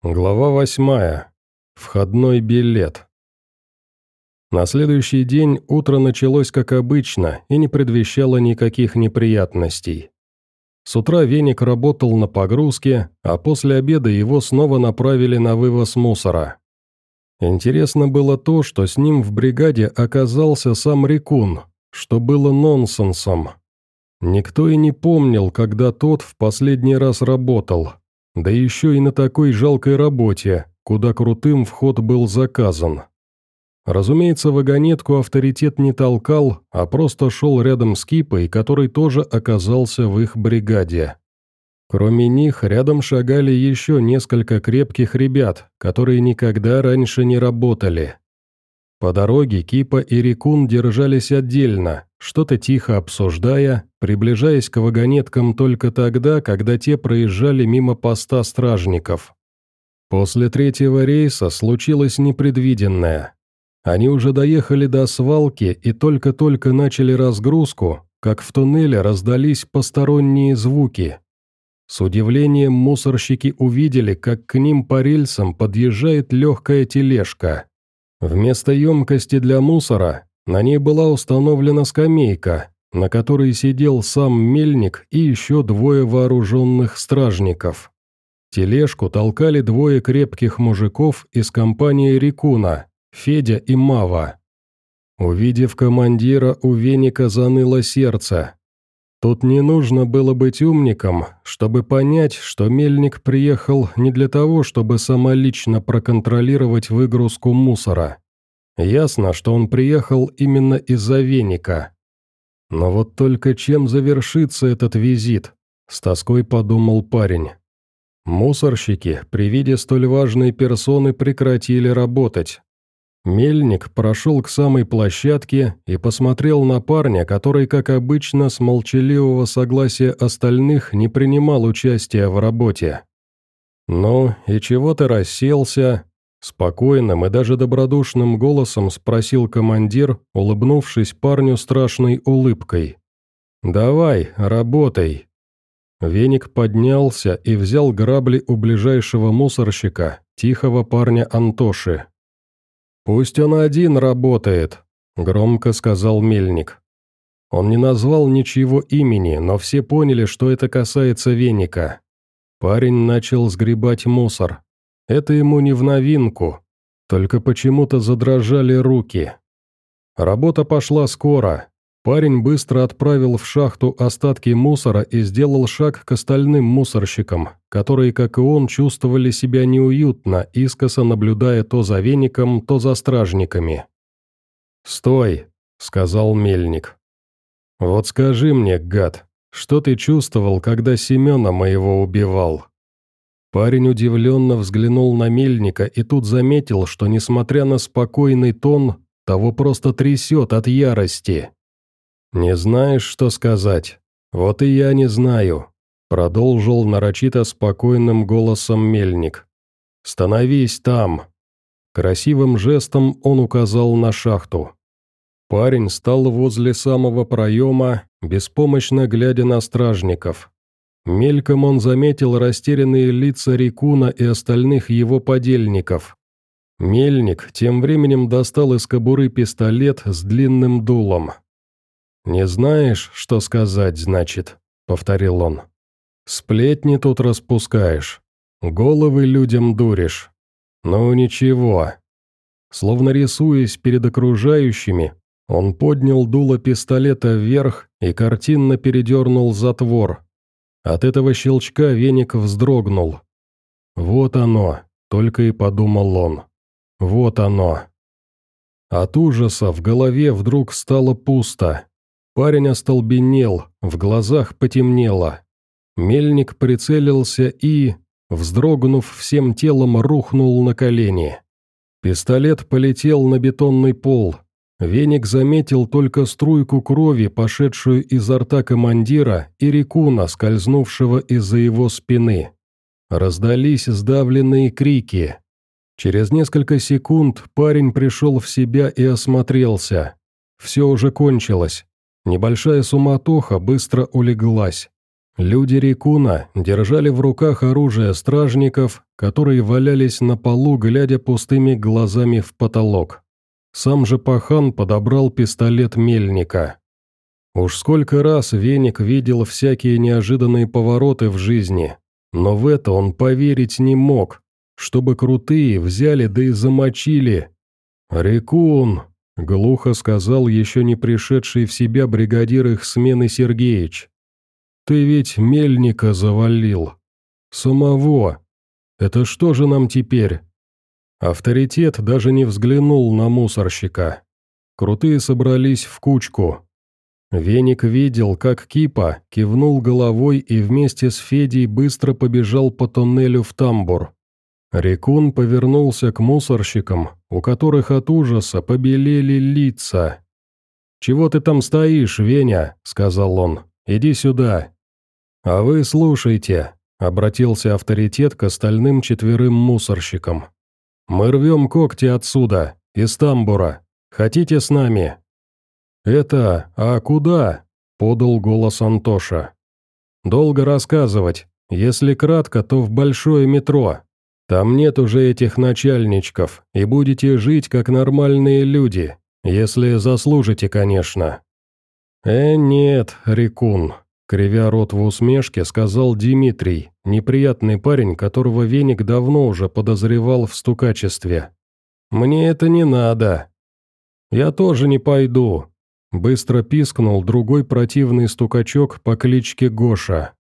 Глава 8. Входной билет. На следующий день утро началось как обычно и не предвещало никаких неприятностей. С утра Веник работал на погрузке, а после обеда его снова направили на вывоз мусора. Интересно было то, что с ним в бригаде оказался сам Рекун, что было нонсенсом. Никто и не помнил, когда тот в последний раз работал. Да еще и на такой жалкой работе, куда крутым вход был заказан. Разумеется, вагонетку авторитет не толкал, а просто шел рядом с Кипой, который тоже оказался в их бригаде. Кроме них, рядом шагали еще несколько крепких ребят, которые никогда раньше не работали. По дороге Кипа и Рекун держались отдельно, что-то тихо обсуждая, приближаясь к вагонеткам только тогда, когда те проезжали мимо поста стражников. После третьего рейса случилось непредвиденное. Они уже доехали до свалки и только-только начали разгрузку, как в туннеле раздались посторонние звуки. С удивлением мусорщики увидели, как к ним по рельсам подъезжает легкая тележка. Вместо емкости для мусора на ней была установлена скамейка, на которой сидел сам мельник и еще двое вооруженных стражников. Тележку толкали двое крепких мужиков из компании Рекуна, Федя и Мава. Увидев командира, у Веника заныло сердце. Тут не нужно было быть умником, чтобы понять, что мельник приехал не для того, чтобы самолично проконтролировать выгрузку мусора. Ясно, что он приехал именно из-за Веника. Но вот только чем завершится этот визит, с тоской подумал парень. Мусорщики при виде столь важной персоны прекратили работать. Мельник прошел к самой площадке и посмотрел на парня, который, как обычно, с молчаливого согласия остальных не принимал участия в работе. «Ну, и чего ты расселся?» Спокойным и даже добродушным голосом спросил командир, улыбнувшись парню страшной улыбкой. «Давай, работай». Веник поднялся и взял грабли у ближайшего мусорщика, тихого парня Антоши. «Пусть он один работает», — громко сказал мельник. Он не назвал ничего имени, но все поняли, что это касается Веника. Парень начал сгребать мусор. Это ему не в новинку, только почему-то задрожали руки. Работа пошла скоро. Парень быстро отправил в шахту остатки мусора и сделал шаг к остальным мусорщикам, которые, как и он, чувствовали себя неуютно, искоса наблюдая то за Веником, то за стражниками. «Стой», — сказал мельник. «Вот скажи мне, гад, что ты чувствовал, когда Семена моего убивал?» Парень удивленно взглянул на мельника и тут заметил, что, несмотря на спокойный тон, того просто трясет от ярости. «Не знаешь, что сказать? Вот и я не знаю», — продолжил нарочито спокойным голосом мельник. «Становись там». Красивым жестом он указал на шахту. Парень стал возле самого проема, беспомощно глядя на стражников. Мельком он заметил растерянные лица Рекуна и остальных его подельников. Мельник тем временем достал из кобуры пистолет с длинным дулом. «Не знаешь, что сказать, значит», — повторил он. «Сплетни тут распускаешь, головы людям дуришь. Ну ничего». Словно рисуясь перед окружающими, он поднял дуло пистолета вверх и картинно передернул затвор. От этого щелчка Веник вздрогнул. «Вот оно», — только и подумал он. «Вот оно». От ужаса в голове вдруг стало пусто. Парень остолбенел, в глазах потемнело. Мельник прицелился и, вздрогнув всем телом, рухнул на колени. Пистолет полетел на бетонный пол. Веник заметил только струйку крови, пошедшую изо рта командира, и Рекуна, скользнувшего из-за его спины. Раздались сдавленные крики. Через несколько секунд парень пришел в себя и осмотрелся. Все уже кончилось. Небольшая суматоха быстро улеглась. Люди Рекуна держали в руках оружие стражников, которые валялись на полу, глядя пустыми глазами в потолок. Сам же пахан подобрал пистолет Мельника. Уж сколько раз Веник видел всякие неожиданные повороты в жизни, но в это он поверить не мог, чтобы крутые взяли да и замочили. «Рекун!» — глухо сказал еще не пришедший в себя бригадир их смены Сергеич. «Ты ведь Мельника завалил. Самого. Это что же нам теперь?» Авторитет даже не взглянул на мусорщика. Крутые собрались в кучку. Веник видел, как Кипа кивнул головой и вместе с Федей быстро побежал по тоннелю в тамбур. Рекун повернулся к мусорщикам, у которых от ужаса побелели лица. «Чего ты там стоишь, Веня?» — сказал он. «Иди сюда». «А вы слушайте», — обратился авторитет к остальным 4 мусорщикам. «Мы рвем когти отсюда, из тамбура. Хотите с нами?» «А куда?» — подал голос Антоша. «Долго рассказывать. Если кратко, то в большое метро. Там нет уже этих начальничков, и будете жить как нормальные люди, если заслужите, конечно». Нет, Рекун», — кривя рот в усмешке, сказал Дмитрий, неприятный парень, которого Веник давно уже подозревал в стукачестве. «Мне это не надо». «Я тоже не пойду», — быстро пискнул другой противный стукачок по кличке Гоша.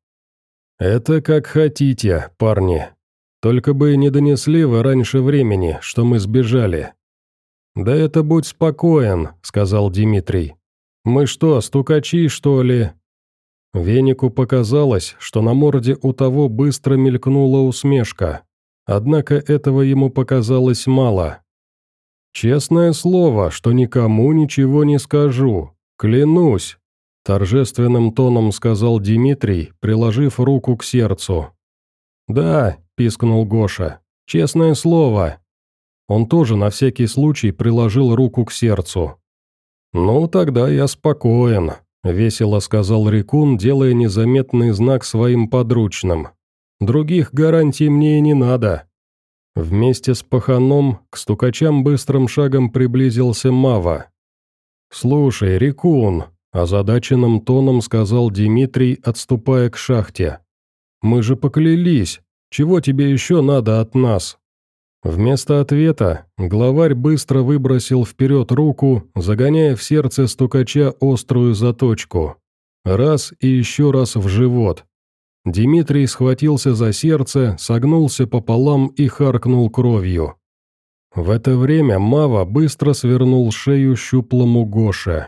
«Это как хотите, парни. Только бы не донесли вы раньше времени, что мы сбежали». «Да это будь спокоен», — сказал Дмитрий. «Мы что, стукачи, что ли?» Венику показалось, что на морде у того быстро мелькнула усмешка. Однако этого ему показалось мало. «Честное слово, что никому ничего не скажу. Клянусь», — торжественным тоном сказал Дмитрий, приложив руку к сердцу. «Да», — пискнул Гоша, — «честное слово». Он тоже на всякий случай приложил руку к сердцу. «Ну, тогда я спокоен», — весело сказал Рекун, делая незаметный знак своим подручным. «Других гарантий мне и не надо». Вместе с паханом к стукачам быстрым шагом приблизился Мава. «Слушай, Рекун», — озадаченным тоном сказал Дмитрий, отступая к шахте. «Мы же поклялись. Чего тебе еще надо от нас?» Вместо ответа главарь быстро выбросил вперед руку, загоняя в сердце стукача острую заточку. Раз и еще раз в живот. Дмитрий схватился за сердце, согнулся пополам и харкнул кровью. В это время Мава быстро свернул шею щуплому Гоше.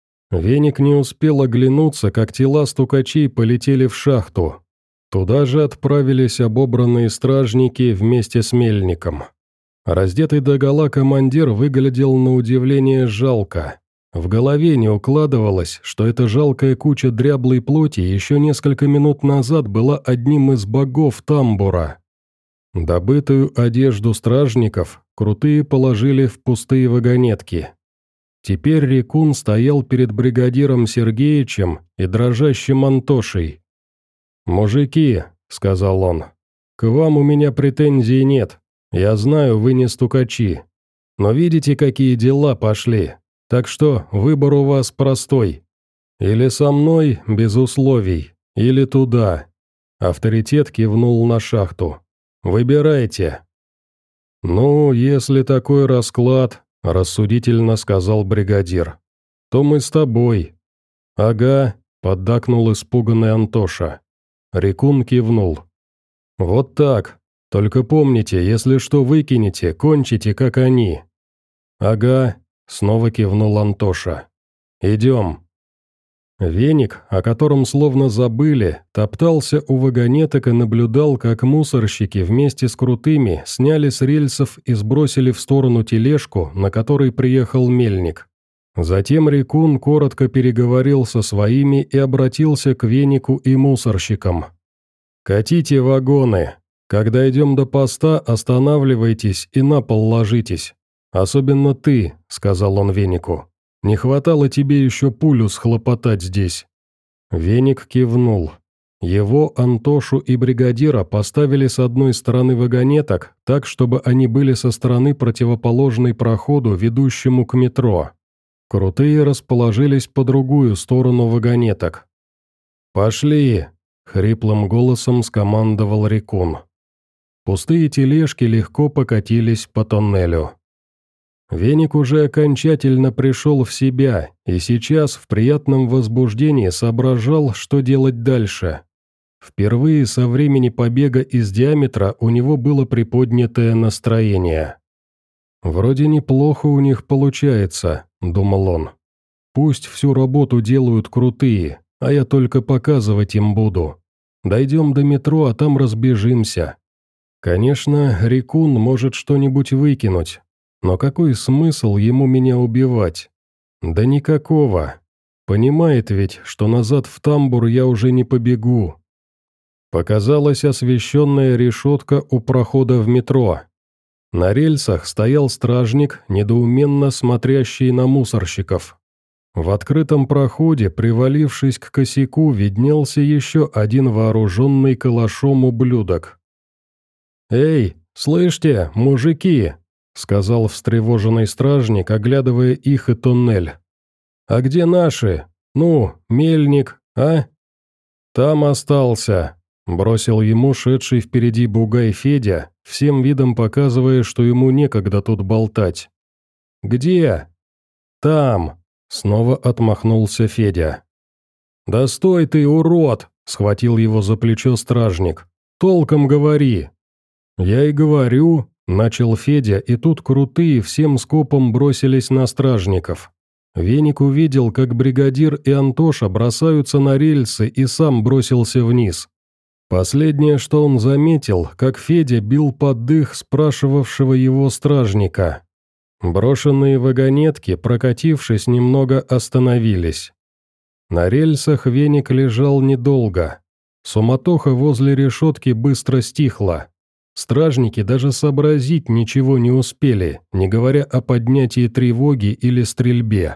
Веник не успел оглянуться, как тела стукачей полетели в шахту. Туда же отправились обобранные стражники вместе с Мельником. Раздетый догола командир выглядел на удивление жалко. В голове не укладывалось, что эта жалкая куча дряблой плоти еще несколько минут назад была одним из богов тамбура. Добытую одежду стражников крутые положили в пустые вагонетки. Теперь Рекун стоял перед бригадиром Сергеичем и дрожащим Антошей. «Мужики», — сказал он, — «к вам у меня претензий нет. Я знаю, вы не стукачи. Но видите, какие дела пошли. Так что выбор у вас простой. Или со мной, без условий, или туда». Авторитет кивнул на шахту. «Выбирайте». «Ну, если такой расклад», — рассудительно сказал бригадир, — «то мы с тобой». «Ага», — поддакнул испуганный Антоша. Рекун кивнул. «Вот так. Только помните, если что выкинете, кончите, как они». «Ага», — снова кивнул Антоша. «Идем». Веник, о котором словно забыли, топтался у вагонеток и наблюдал, как мусорщики вместе с крутыми сняли с рельсов и сбросили в сторону тележку, на которой приехал Мельник. Затем Рекун коротко переговорил со своими и обратился к Венику и мусорщикам. «Катите вагоны. Когда идем до поста, останавливайтесь и на пол ложитесь. Особенно ты», — сказал он Венику. «Не хватало тебе еще пулю схлопотать здесь». Веник кивнул. Его, Антошу и бригадира поставили с одной стороны вагонеток, так, чтобы они были со стороны противоположной проходу, ведущему к метро. Крутые расположились по другую сторону вагонеток. «Пошли!» — хриплым голосом скомандовал Рекун. Пустые тележки легко покатились по тоннелю. Веник уже окончательно пришел в себя и сейчас в приятном возбуждении соображал, что делать дальше. Впервые со времени побега из Диаметра у него было приподнятое настроение. «Вроде неплохо у них получается», — думал он. «Пусть всю работу делают крутые, а я только показывать им буду. Дойдем до метро, а там разбежимся. Конечно, Рекун может что-нибудь выкинуть, но какой смысл ему меня убивать? Да никакого. Понимает ведь, что назад в тамбур я уже не побегу». Показалась освещенная решетка у прохода в метро. На рельсах стоял стражник, недоуменно смотрящий на мусорщиков. В открытом проходе, привалившись к косяку, виднелся еще один вооруженный калашом ублюдок. «Эй, слышите, мужики!» — сказал встревоженный стражник, оглядывая их и туннель. «А где наши? Ну, мельник, а?» «Там остался», — бросил ему шедший впереди бугай Федя, всем видом показывая, что ему некогда тут болтать. «Где?» «Там», — снова отмахнулся Федя. «Да стой ты, урод!» — схватил его за плечо стражник. «Толком говори!» «Я и говорю», — начал Федя, и тут крутые всем скопом бросились на стражников. Веник увидел, как бригадир и Антоша бросаются на рельсы, и сам бросился вниз. Последнее, что он заметил, как Федя бил под дых спрашивавшего его стражника. Брошенные вагонетки, прокатившись немного, остановились. На рельсах Веник лежал недолго. Суматоха возле решетки быстро стихла. Стражники даже сообразить ничего не успели, не говоря о поднятии тревоги или стрельбе.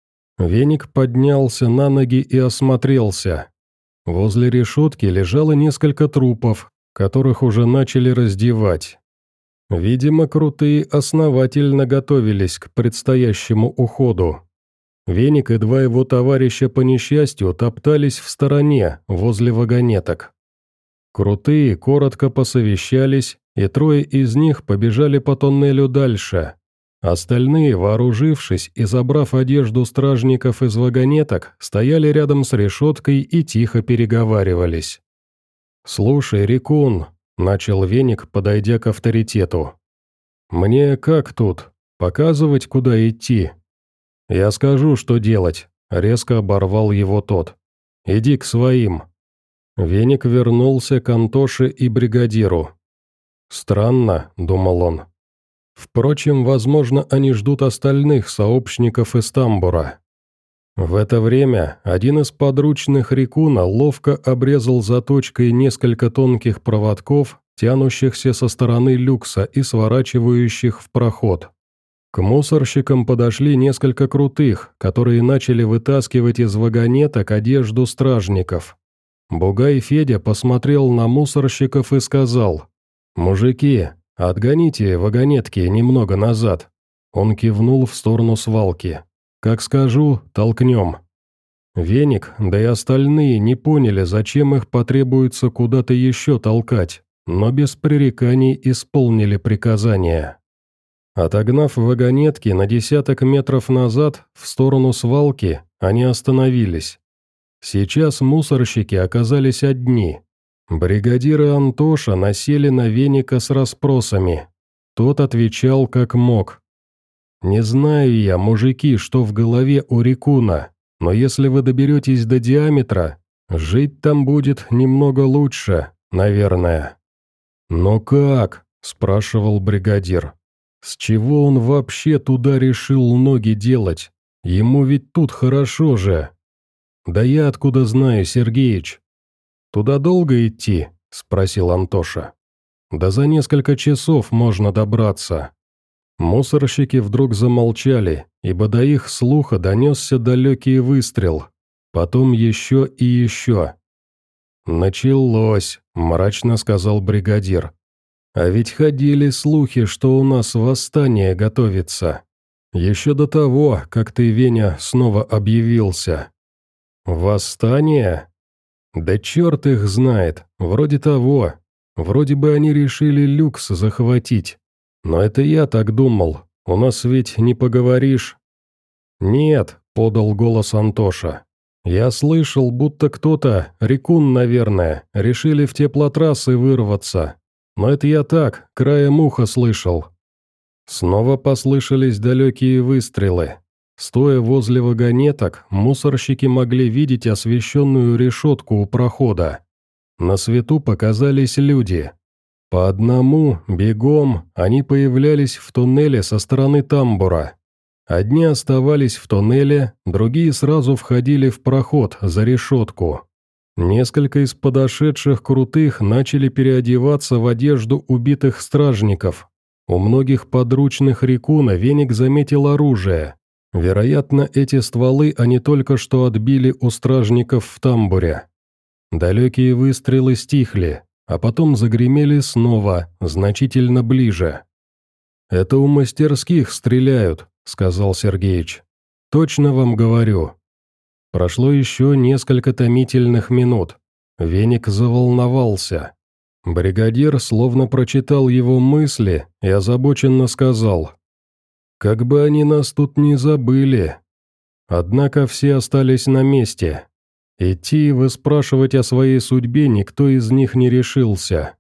Веник поднялся на ноги и осмотрелся. Возле решетки лежало несколько трупов, которых уже начали раздевать. Видимо, крутые основательно готовились к предстоящему уходу. Веник и два его товарища по несчастью топтались в стороне, возле вагонеток. Крутые коротко посовещались, и трое из них побежали по тоннелю дальше. Остальные, вооружившись и забрав одежду стражников из вагонеток, стояли рядом с решеткой и тихо переговаривались. «Слушай, Рекун», — начал Веник, подойдя к авторитету. «Мне как тут? Показывать, куда идти?» «Я скажу, что делать», — резко оборвал его тот. «Иди к своим». Веник вернулся к Антоше и бригадиру. «Странно», — думал он. Впрочем, возможно, они ждут остальных сообщников из тамбура. В это время один из подручных Рекуна ловко обрезал заточкой несколько тонких проводков, тянущихся со стороны люкса и сворачивающих в проход. К мусорщикам подошли несколько крутых, которые начали вытаскивать из вагонеток одежду стражников. Бугай Федя посмотрел на мусорщиков и сказал: «Мужики, отгоните вагонетки немного назад». Он кивнул в сторону свалки. «Как скажу, толкнем». Веник, да и остальные не поняли, зачем их потребуется куда-то еще толкать, но без пререканий исполнили приказание. Отогнав вагонетки на десяток метров назад, в сторону свалки, они остановились. Сейчас мусорщики оказались одни. Бригадир и Антоша насели на Веника с расспросами. Тот отвечал как мог. «Не знаю я, мужики, что в голове у Рекуна, но если вы доберетесь до Диаметра, жить там будет немного лучше, наверное». «Но как?» – спрашивал бригадир. «С чего он вообще туда решил ноги делать? Ему ведь тут хорошо же». «Да я откуда знаю, Сергеич?» «Туда долго идти?» – спросил Антоша. «Да за несколько часов можно добраться». Мусорщики вдруг замолчали, ибо до их слуха донесся далекий выстрел. Потом еще и еще. «Началось», – мрачно сказал бригадир. «А ведь ходили слухи, что у нас восстание готовится. Еще до того, как ты, Веня, снова объявился». «Восстание? Да черт их знает, вроде того. Вроде бы они решили люкс захватить. Но это я так думал, у нас ведь не поговоришь». «Нет», – подал голос Антоша. «Я слышал, будто кто-то, Рекун, наверное, решили в теплотрассы вырваться. Но это я так, краем уха слышал». Снова послышались далекие выстрелы. Стоя возле вагонеток, мусорщики могли видеть освещенную решетку у прохода. На свету показались люди. По одному, бегом, они появлялись в туннеле со стороны тамбура. Одни оставались в туннеле, другие сразу входили в проход за решетку. Несколько из подошедших крутых начали переодеваться в одежду убитых стражников. У многих подручных Рекуна Веник заметил оружие. Вероятно, эти стволы они только что отбили у стражников в тамбуре. Далекие выстрелы стихли, а потом загремели снова, значительно ближе. «Это у мастерских стреляют», — сказал Сергеич. «Точно вам говорю». Прошло еще несколько томительных минут. Веник заволновался. Бригадир словно прочитал его мысли и озабоченно сказал: «Как бы они нас тут не забыли». Однако все остались на месте. Идти и выспрашивать о своей судьбе никто из них не решился.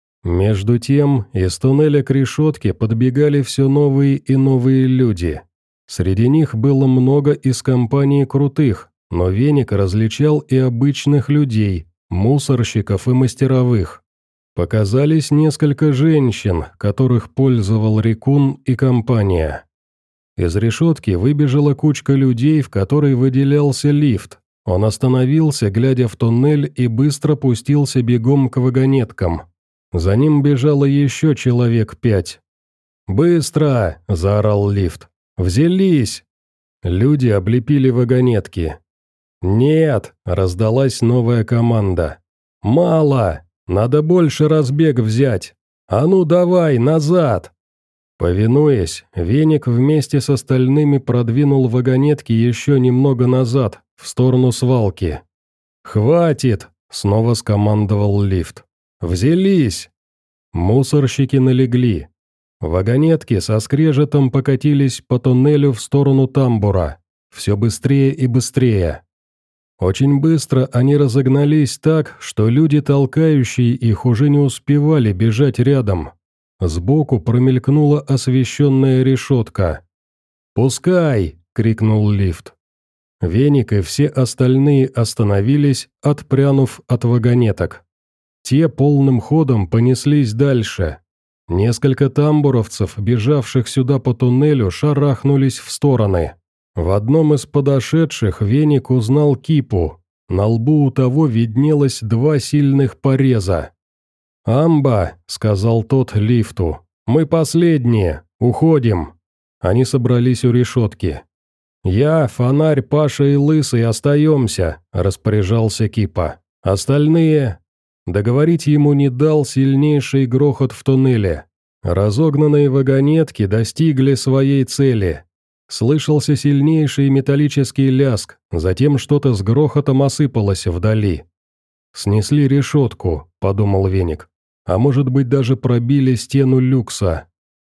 Между тем, из туннеля к решетке подбегали все новые и новые люди. Среди них было много из компании крутых, но Веник различал и обычных людей, мусорщиков и мастеровых. Показались несколько женщин, которых пользовал Рекун и компания. Из решетки выбежала кучка людей, в которой выделялся лифт. Он остановился, глядя в туннель, и быстро пустился бегом к вагонеткам. За ним бежало еще человек 5. «Быстро!» – заорал лифт. «Взялись!» Люди облепили вагонетки. «Нет!» – раздалась новая команда. «Мало! Надо больше разбег взять! А ну давай, назад!» Повинуясь, Веник вместе с остальными продвинул вагонетки еще немного назад, в сторону свалки. «Хватит!» – снова скомандовал лифт. «Взялись!» Мусорщики налегли. Вагонетки со скрежетом покатились по туннелю в сторону тамбура. Все быстрее и быстрее. Очень быстро они разогнались так, что люди, толкающие их, уже не успевали бежать рядом. Сбоку промелькнула освещенная решетка. «Пускай!» – крикнул лифт. Веник и все остальные остановились, отпрянув от вагонеток. Те полным ходом понеслись дальше. Несколько тамбуровцев, бежавших сюда по туннелю, шарахнулись в стороны. В одном из подошедших Веник узнал Кипу. На лбу у того виднелось 2 сильных пореза. «Амба», — сказал тот лифту, — «мы последние, уходим». Они собрались у решетки. «Я, Фонарь, Паша и Лысый остаемся», — распоряжался Кипа. «Остальные...» Договорить ему не дал сильнейший грохот в туннеле. Разогнанные вагонетки достигли своей цели. Слышался сильнейший металлический ляск, затем что-то с грохотом осыпалось вдали. «Снесли решетку», — подумал Веник. «А может быть, даже пробили стену люкса».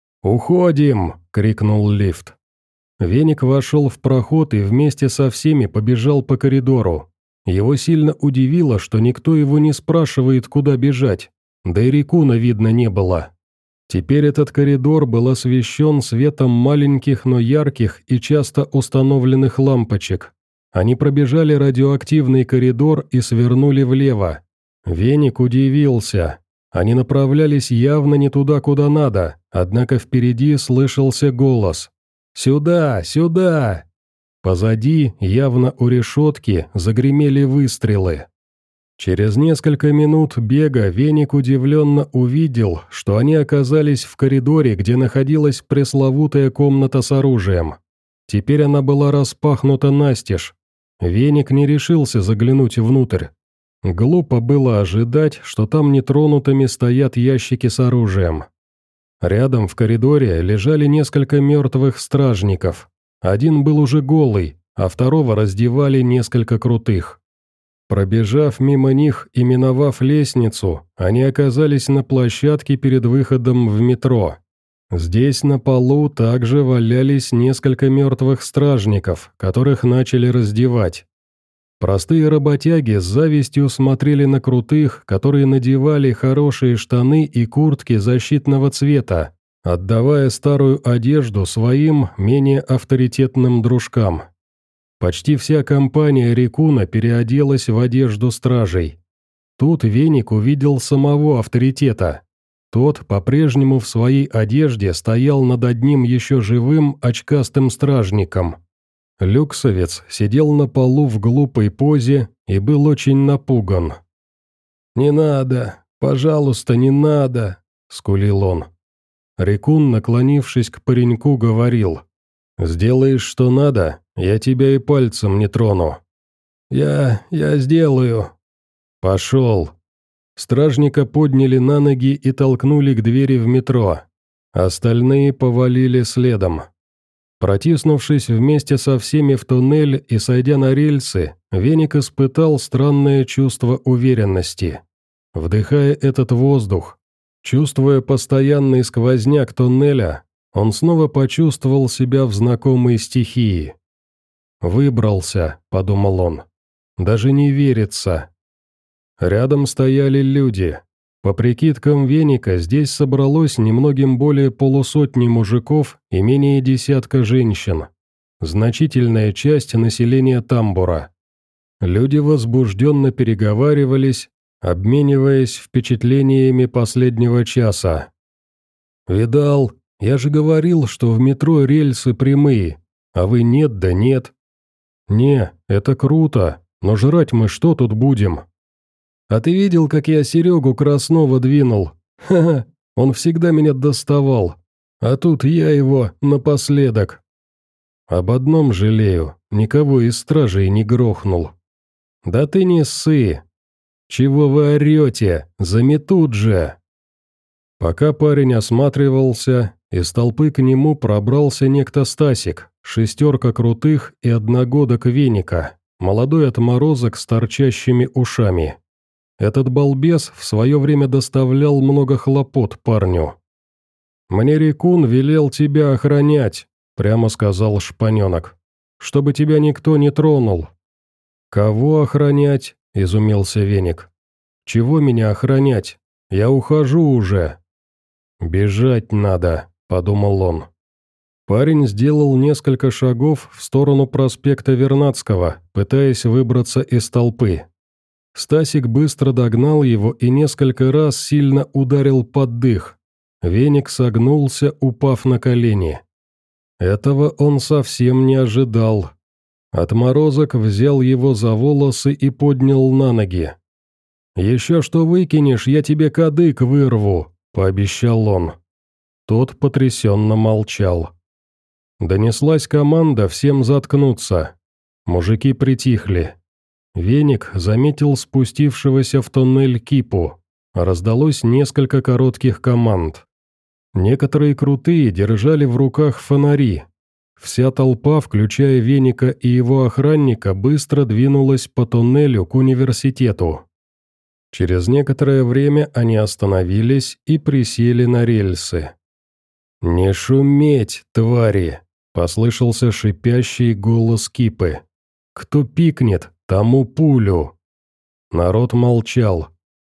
«Уходим!» — крикнул лифт. Веник вошел в проход и вместе со всеми побежал по коридору. Его сильно удивило, что никто его не спрашивает, куда бежать, да и Рекуна видно не было. Теперь этот коридор был освещен светом маленьких, но ярких и часто установленных лампочек. Они пробежали радиоактивный коридор и свернули влево. Веник удивился. Они направлялись явно не туда, куда надо, однако впереди слышался голос. «Сюда! Сюда!» Позади, явно у решетки, загремели выстрелы. Через несколько минут бега Веник удивленно увидел, что они оказались в коридоре, где находилась пресловутая комната с оружием. Теперь она была распахнута настежь. Веник не решился заглянуть внутрь. Глупо было ожидать, что там нетронутыми стоят ящики с оружием. Рядом в коридоре лежали несколько мертвых стражников. Один был уже голый, а второго раздевали несколько крутых. Пробежав мимо них и миновав лестницу, они оказались на площадке перед выходом в метро. Здесь на полу также валялись несколько мертвых стражников, которых начали раздевать. Простые работяги с завистью смотрели на крутых, которые надевали хорошие штаны и куртки защитного цвета, отдавая старую одежду своим менее авторитетным дружкам. Почти вся компания Рикуна переоделась в одежду стражей. Тут Веник увидел самого авторитета. Тот по-прежнему в своей одежде стоял над одним еще живым очкастым стражником. Люксовец сидел на полу в глупой позе и был очень напуган. «Не надо, пожалуйста, не надо», — скулил он. Рикун, наклонившись к пареньку, говорил: «Сделаешь, что надо, я тебя и пальцем не трону». «Я сделаю». «Пошел». Стражника подняли на ноги и толкнули к двери в метро. Остальные повалили следом. Протиснувшись вместе со всеми в туннель и сойдя на рельсы, Веник испытал странное чувство уверенности. Вдыхая этот воздух, чувствуя постоянный сквозняк туннеля, он снова почувствовал себя в знакомой стихии. «Выбрался», — подумал он. «Даже не верится». Рядом стояли люди. По прикидкам Веника, здесь собралось немногим более полусотни мужиков и менее десятка женщин. Значительная часть населения тамбура. Люди возбужденно переговаривались, обмениваясь впечатлениями последнего часа. «Видал, я же говорил, что в метро рельсы прямые, а вы нет да нет». «Не, это круто, но жрать мы что тут будем?» «А ты видел, как я Серегу Краснова двинул? Ха-ха, он всегда меня доставал, а тут я его напоследок». «Об одном жалею, никого из стражей не грохнул». «Да ты не ссы! Чего вы орете? Заметут же!» Пока парень осматривался, из толпы к нему пробрался некто Стасик, шестерка крутых и одногодок Веника, молодой отморозок с торчащими ушами. Этот балбес в свое время доставлял много хлопот парню. «Мне Рикун велел тебя охранять», — прямо сказал шпаненок, — «чтобы тебя никто не тронул». «Кого охранять?» — изумился Веник. «Чего меня охранять? Я ухожу уже». «Бежать надо», — подумал он. Парень сделал несколько шагов в сторону проспекта Вернадского, пытаясь выбраться из толпы. Стасик быстро догнал его и несколько раз сильно ударил под дых. Веник согнулся, упав на колени. Этого он совсем не ожидал. Отморозок взял его за волосы и поднял на ноги. «Еще что выкинешь, я тебе кадык вырву», — пообещал он. Тот потрясенно молчал. Донеслась команда всем заткнуться. Мужики притихли. Веник заметил спустившегося в туннель кипу. Раздалось несколько коротких команд. Некоторые крутые держали в руках фонари. Вся толпа, включая Веника и его охранника, быстро двинулась по туннелю к университету. Через некоторое время они остановились и присели на рельсы. «Не шуметь, твари!» – послышался шипящий голос кипы. «Кто пикнет, тому пулю!» Народ молчал.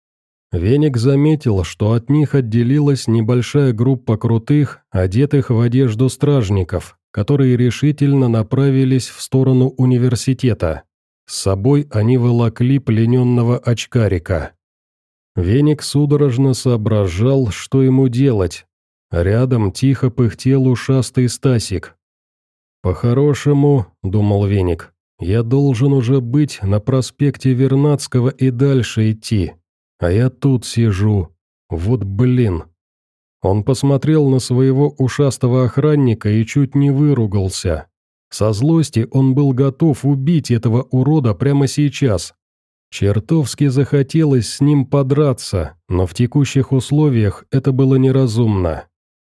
Веник заметил, что от них отделилась небольшая группа крутых, одетых в одежду стражников, которые решительно направились в сторону университета. С собой они волокли плененного очкарика. Веник судорожно соображал, что ему делать. Рядом тихо пыхтел ушастый Стасик. «По-хорошему, — думал Веник, — я должен уже быть на проспекте Вернадского и дальше идти, а я тут сижу. Вот блин». Он посмотрел на своего ушастого охранника и чуть не выругался. Со злости он был готов убить этого урода прямо сейчас. Чертовски захотелось с ним подраться, но в текущих условиях это было неразумно.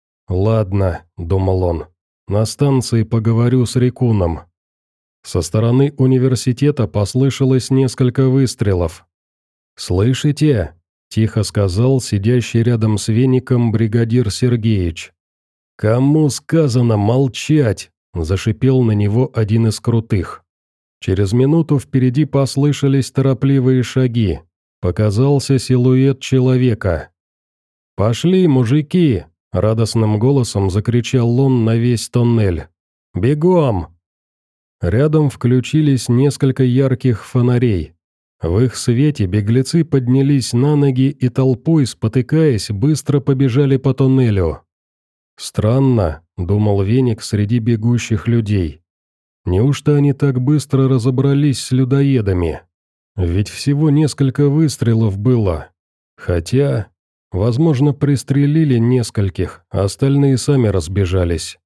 «Ладно», — думал он, — «на станции поговорю с Рикуном». Со стороны университета послышалось несколько выстрелов. «Слышите?» — тихо сказал сидящий рядом с веником бригадир Сергеич. «Кому сказано молчать?» — зашипел на него один из крутых. Через минуту впереди послышались торопливые шаги. Показался силуэт человека. «Пошли, мужики!» — радостным голосом закричал он на весь тоннель. «Бегом!» Рядом включились несколько ярких фонарей. В их свете беглецы поднялись на ноги и толпой, спотыкаясь, быстро побежали по тоннелю. «Странно», — думал Веник среди бегущих людей. «Неужто они так быстро разобрались с людоедами? Ведь всего несколько выстрелов было. Хотя, возможно, пристрелили нескольких, а остальные сами разбежались.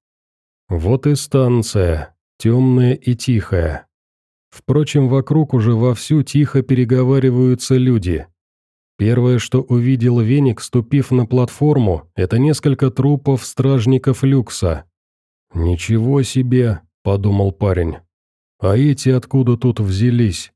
Вот и станция, темная и тихая. Впрочем, вокруг уже вовсю тихо переговариваются люди. Первое, что увидел Веник, ступив на платформу, это несколько трупов стражников люкса. «Ничего себе!» — подумал парень. «А эти откуда тут взялись?»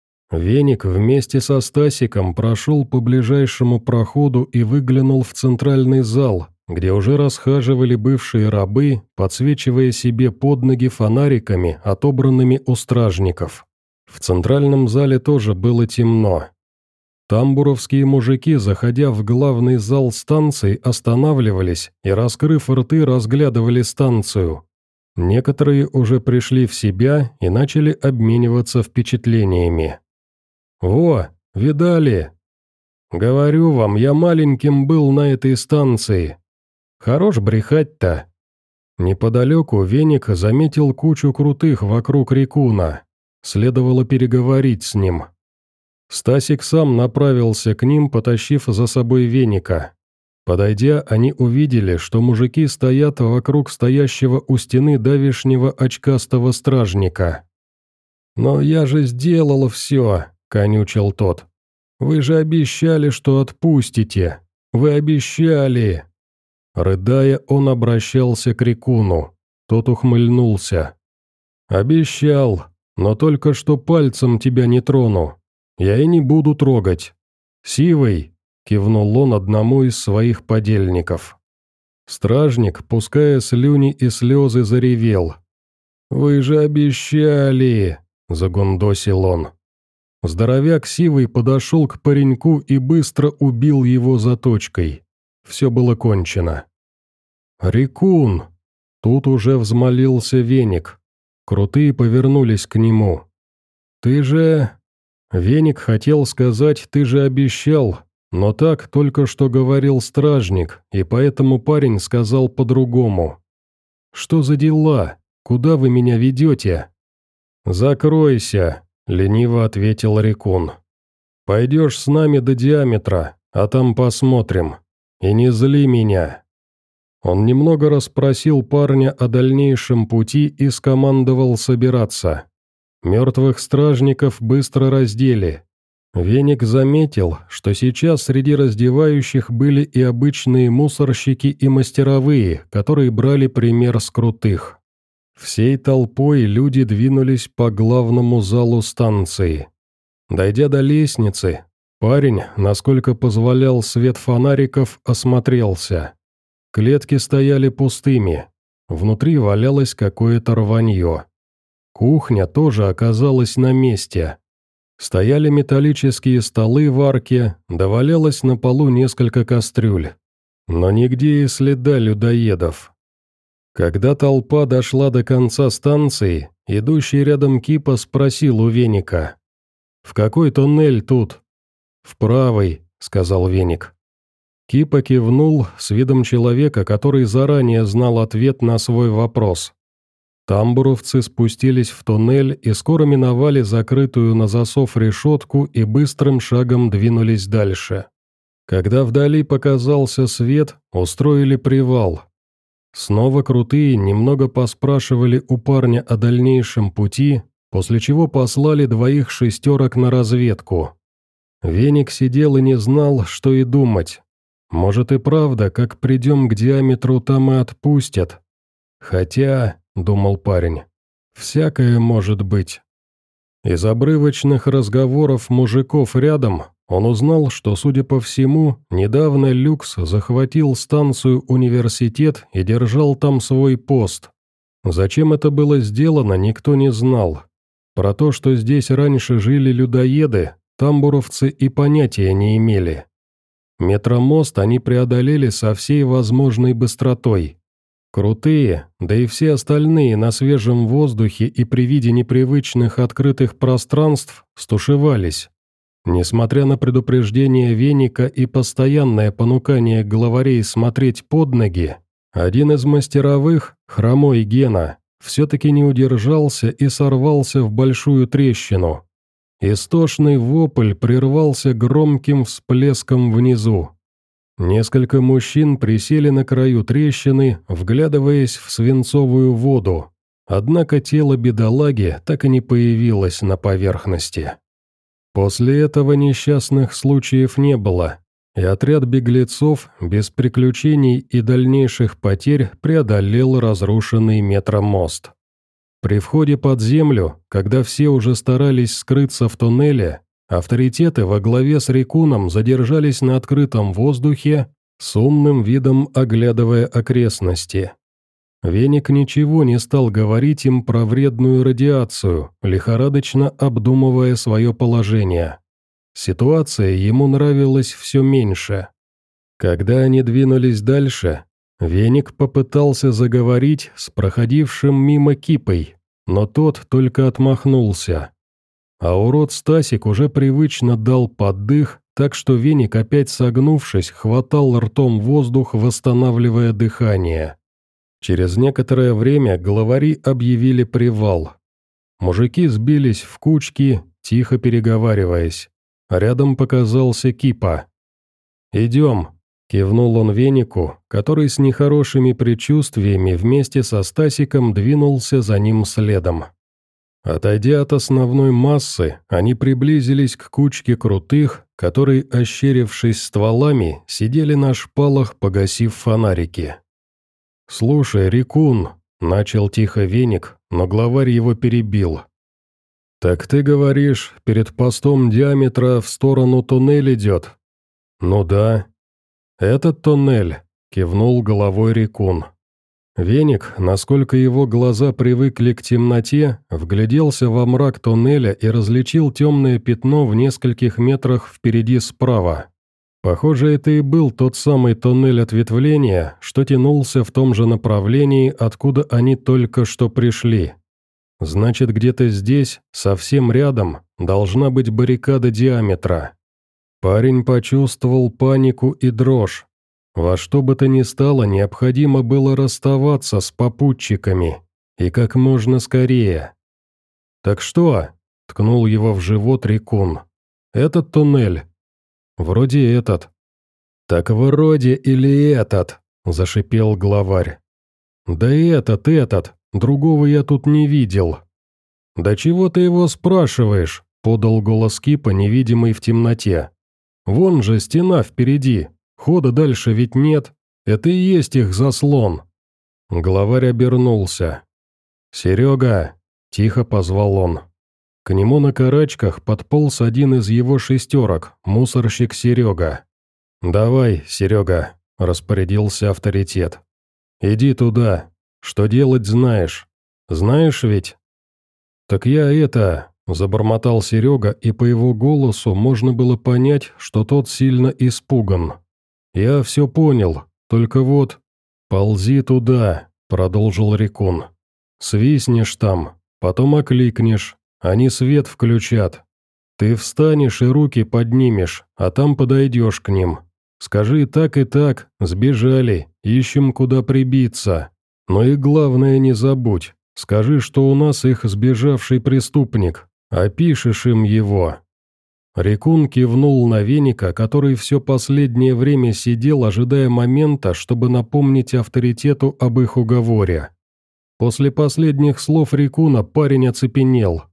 Веник вместе со Стасиком прошел по ближайшему проходу и выглянул в центральный зал, где уже расхаживали бывшие рабы, подсвечивая себе под ноги фонариками, отобранными у стражников. В центральном зале тоже было темно. Тамбуровские мужики, заходя в главный зал станции, останавливались и, раскрыв рты, разглядывали станцию. Некоторые уже пришли в себя и начали обмениваться впечатлениями. «Во, видали? Говорю вам, я маленьким был на этой станции. Хорош брехать-то». Неподалеку Веник заметил кучу крутых вокруг Рикуна. Следовало переговорить с ним. Стасик сам направился к ним, потащив за собой Веника. Подойдя, они увидели, что мужики стоят вокруг стоящего у стены давешнего очкастого стражника. «Но я же сделал все», — конючил тот. «Вы же обещали, что отпустите. Вы обещали!» Рыдая, он обращался к Рикуну. Тот ухмыльнулся. «Обещал, но только что пальцем тебя не трону. Я и не буду трогать. Сивый!» — кивнул он одному из своих подельников. Стражник, пуская слюни и слезы, заревел. «Вы же обещали!» — загундосил он. Здоровяк Сивый подошел к пареньку и быстро убил его заточкой. Все было кончено. «Рикун!» Тут уже взмолился Веник. Крутые повернулись к нему. «Ты же...» Веник хотел сказать «ты же обещал», но так только что говорил стражник, и поэтому парень сказал по-другому. «Что за дела? Куда вы меня ведете?» «Закройся», — лениво ответил Рикун. «Пойдешь с нами до диаметра, а там посмотрим. И не зли меня». Он немного расспросил парня о дальнейшем пути и скомандовал собираться. Мертвых стражников быстро раздели. Веник заметил, что сейчас среди раздевающих были и обычные мусорщики и мастеровые, которые брали пример с крутых. Всей толпой люди двинулись по главному залу станции. Дойдя до лестницы, парень, насколько позволял свет фонариков, осмотрелся. Клетки стояли пустыми. Внутри валялось какое-то рванье. Кухня тоже оказалась на месте. Стояли металлические столы в арке, да валялось на полу несколько кастрюль. Но нигде и следа людоедов. Когда толпа дошла до конца станции, идущий рядом Кипа спросил у Веника. «В какой туннель тут?» «В правый», — сказал Веник. Кипа кивнул с видом человека, который заранее знал ответ на свой вопрос. Тамбуровцы спустились в туннель и скоро миновали закрытую на засов решетку и быстрым шагом двинулись дальше. Когда вдали показался свет, устроили привал. Снова крутые немного поспрашивали у парня о дальнейшем пути, после чего послали 2 шестерок на разведку. Веник сидел и не знал, что и думать. Может и правда, как придем к диаметру, там и отпустят. Хотя, думал парень, всякое может быть. Из обрывочных разговоров мужиков рядом он узнал, что, судя по всему, недавно Люкс захватил станцию «Университет» и держал там свой пост. Зачем это было сделано, никто не знал. Про то, что здесь раньше жили людоеды, тамбуровцы и понятия не имели. Метромост они преодолели со всей возможной быстротой. Крутые, да и все остальные на свежем воздухе и при виде непривычных открытых пространств стушевались. Несмотря на предупреждение Веника и постоянное понукание главарей смотреть под ноги, один из мастеровых, хромой Гена, все-таки не удержался и сорвался в большую трещину. Истошный вопль прервался громким всплеском внизу. Несколько мужчин присели на краю трещины, вглядываясь в свинцовую воду, однако тело бедолаги так и не появилось на поверхности. После этого несчастных случаев не было, и отряд беглецов без приключений и дальнейших потерь преодолел разрушенный метромост. При входе под землю, когда все уже старались скрыться в туннеле, авторитеты во главе с Рикуном задержались на открытом воздухе, с умным видом оглядывая окрестности. Веник ничего не стал говорить им про вредную радиацию, лихорадочно обдумывая свое положение. Ситуация ему нравилась все меньше. Когда они двинулись дальше, Веник попытался заговорить с проходившим мимо Кипой, но тот только отмахнулся. А урод Стасик уже привычно дал поддых, так что Веник, опять согнувшись, хватал ртом воздух, восстанавливая дыхание. Через некоторое время главари объявили привал. Мужики сбились в кучки, тихо переговариваясь. Рядом показался Кипа. «Идем», — кивнул он Венику, который с нехорошими предчувствиями вместе со Стасиком двинулся за ним следом. Отойдя от основной массы, они приблизились к кучке крутых, которые, ощерившись стволами, сидели на шпалах, погасив фонарики. «Слушай, Рикун», — начал тихо Веник, но главарь его перебил. «Так ты говоришь, перед постом диаметра в сторону туннель идет?» «Ну да». «Этот туннель», — кивнул головой Рикун. Веник, насколько его глаза привыкли к темноте, вгляделся во мрак туннеля и различил темное пятно в нескольких метрах впереди справа. Похоже, это и был тот самый туннель ответвления, что тянулся в том же направлении, откуда они только что пришли. Значит, где-то здесь, совсем рядом, должна быть баррикада диаметра. Парень почувствовал панику и дрожь. Во что бы то ни стало, необходимо было расставаться с попутчиками, и как можно скорее. «Так что?» — ткнул его в живот Рикун. «Этот туннель?» «Вроде этот». «Так вроде или этот?» — зашипел главарь. «Да этот, другого я тут не видел». «Да чего ты его спрашиваешь?» — подал голос Кипа, невидимый в темноте. «Вон же стена впереди, хода дальше ведь нет, это и есть их заслон». Главарь обернулся. «Серега!» — тихо позвал он. К нему на карачках подполз один из его шестерок, мусорщик Серега. «Давай, Серега», — распорядился авторитет. «Иди туда. Что делать знаешь. Знаешь ведь?» «Так я это...» — забормотал Серега, и по его голосу можно было понять, что тот сильно испуган. «Я все понял, только вот...» «Ползи туда», — продолжил Рикун. «Свистнешь там, потом окликнешь, они свет включат. Ты встанешь и руки поднимешь, а там подойдешь к ним. Скажи так и так, сбежали, ищем куда прибиться. Но и главное не забудь, скажи, что у нас их сбежавший преступник, опишешь им его». Рикун кивнул на Веника, который все последнее время сидел, ожидая момента, чтобы напомнить авторитету об их уговоре. После последних слов Рикуна парень оцепенел.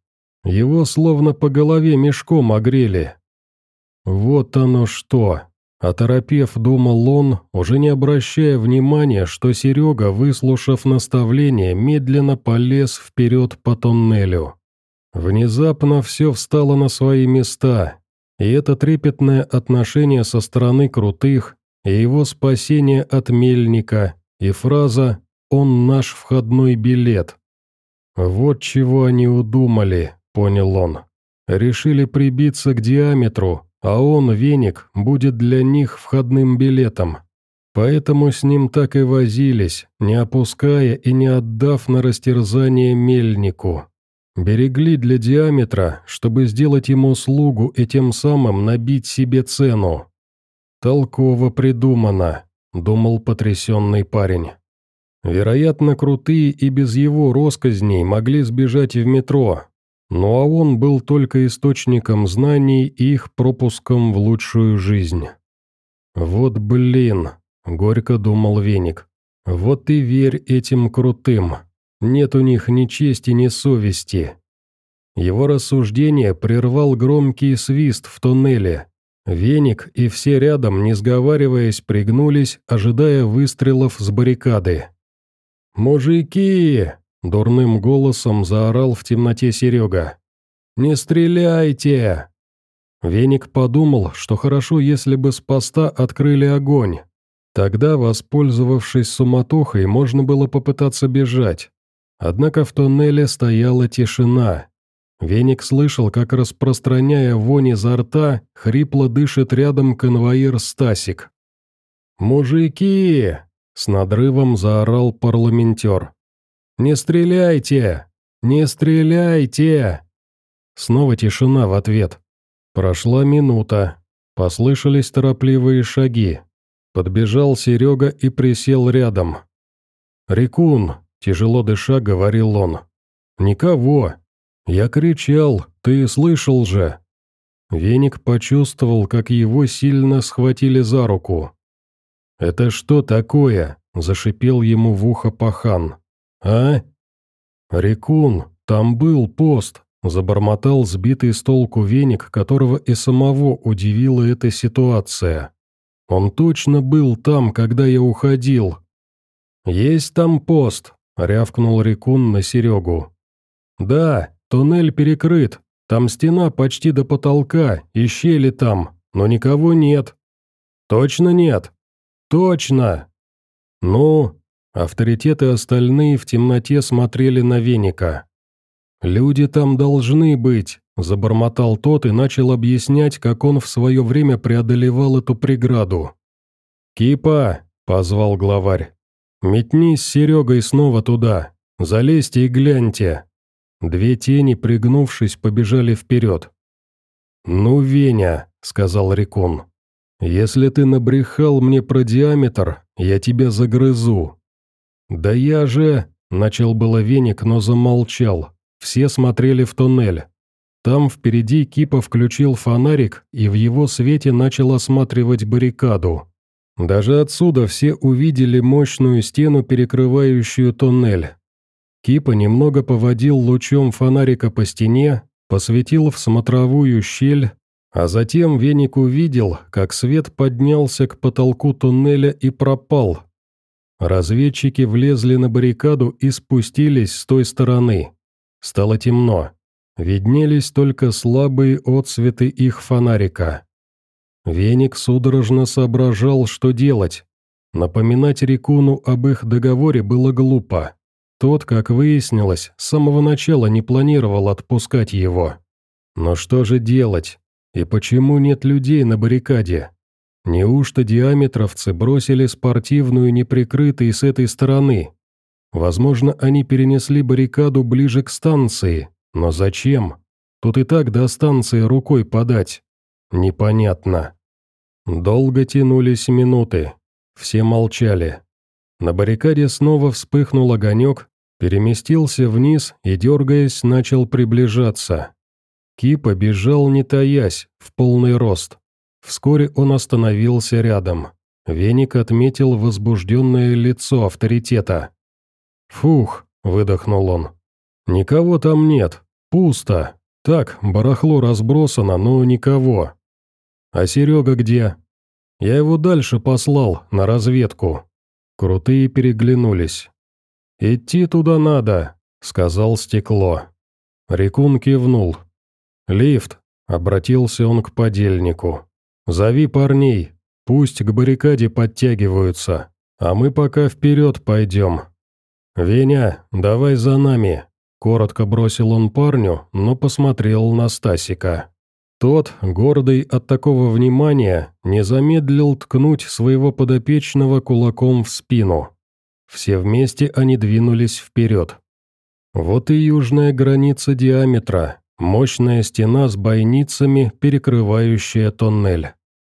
Его словно по голове мешком огрели. Вот оно что! Оторопев, думал он, уже не обращая внимания, что Серега, выслушав наставление, медленно полез вперед по тоннелю. Внезапно все встало на свои места, и это трепетное отношение со стороны крутых, и его спасение от мельника, и фраза «Он наш входной билет». Вот чего они удумали, понял он. Решили прибиться к диаметру, а он, веник, будет для них входным билетом. Поэтому с ним так и возились, не опуская и не отдав на растерзание мельнику. Берегли для диаметра, чтобы сделать ему услугу и тем самым набить себе цену. «Толково придумано», — думал потрясенный парень. Вероятно, крутые и без его росказней могли сбежать в метро, ну а он был только источником знаний и их пропуском в лучшую жизнь. «Вот блин», — горько думал веник, — «вот и верь этим крутым, нет у них ни чести, ни совести». Его рассуждение прервал громкий свист в туннеле. Веник и все рядом, не сговариваясь, пригнулись, ожидая выстрелов с баррикады. «Мужики!» – дурным голосом заорал в темноте Серега. «Не стреляйте!» Веник подумал, что хорошо, если бы с поста открыли огонь. Тогда, воспользовавшись суматохой, можно было попытаться бежать. Однако в туннеле стояла тишина. Веник слышал, как, распространяя вонь изо рта, хрипло дышит рядом конвоир Стасик. «Мужики!» – с надрывом заорал парламентер. «Не стреляйте! Не стреляйте!» Снова тишина в ответ. Прошла минута. Послышались торопливые шаги. Подбежал Серега и присел рядом. «Рекун!» – тяжело дыша говорил он. «Никого!» «Я кричал, ты слышал же!» Веник почувствовал, как его сильно схватили за руку. «Это что такое?» – зашипел ему в ухо пахан. «А?» «Рекун, там был пост», – забормотал сбитый с толку веник, которого и самого удивила эта ситуация. «Он точно был там, когда я уходил». «Есть там пост», – рявкнул Рекун на Серегу. «Да, туннель перекрыт, там стена почти до потолка, и щели там, но никого нет». «Точно нет?» «Точно!» «Ну?» Авторитеты остальные в темноте смотрели на веника. «Люди там должны быть», – забормотал тот и начал объяснять, как он в свое время преодолевал эту преграду. «Кипа!» – позвал главарь. «Метнись с Серегой снова туда, залезьте и гляньте». Две тени, пригнувшись, побежали вперед. «Ну, Веня», — сказал Рекун, — «если ты набрехал мне про диаметр, я тебя загрызу». «Да я же...» — начал было веник, но замолчал. Все смотрели в туннель. Там впереди Кипа включил фонарик и в его свете начал осматривать баррикаду. Даже отсюда все увидели мощную стену, перекрывающую туннель. Кипа немного поводил лучом фонарика по стене, посветил в смотровую щель, а затем веник увидел, как свет поднялся к потолку туннеля и пропал. Разведчики влезли на баррикаду и спустились с той стороны. Стало темно. Виднелись только слабые отсветы их фонарика. Веник судорожно соображал, что делать. Напоминать Рекуну об их договоре было глупо. Тот, как выяснилось, с самого начала не планировал отпускать его. Но что же делать? И почему нет людей на баррикаде? Неужто диаметровцы бросили спортивную неприкрытой с этой стороны? Возможно, они перенесли баррикаду ближе к станции. Но зачем? Тут и так до станции рукой подать. Непонятно. Долго тянулись минуты. Все молчали. На баррикаде снова вспыхнул огонек, переместился вниз и, дергаясь, начал приближаться. Кипа бежал, не таясь, в полный рост. Вскоре он остановился рядом. Веник отметил возбужденное лицо авторитета. «Фух», — выдохнул он. «Никого там нет, пусто. Так, барахло разбросано, но никого. А Серега где? Я его дальше послал, на разведку. Крутые переглянулись. «Идти туда надо», — сказал Стекло. Рекун кивнул. «Лифт», — обратился он к подельнику. «Зови парней, пусть к баррикаде подтягиваются, а мы пока вперед пойдем». «Веня, давай за нами», — коротко бросил он парню, но посмотрел на Стасика. Тот, гордый от такого внимания, не замедлил ткнуть своего подопечного кулаком в спину. Все вместе они двинулись вперед. Вот и южная граница диаметра, мощная стена с бойницами, перекрывающая тоннель.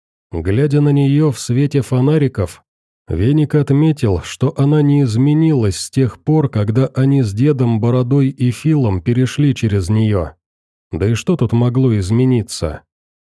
Глядя на нее в свете фонариков, Веник отметил, что она не изменилась с тех пор, когда они с дедом Бородой и Филом перешли через нее. Да и что тут могло измениться?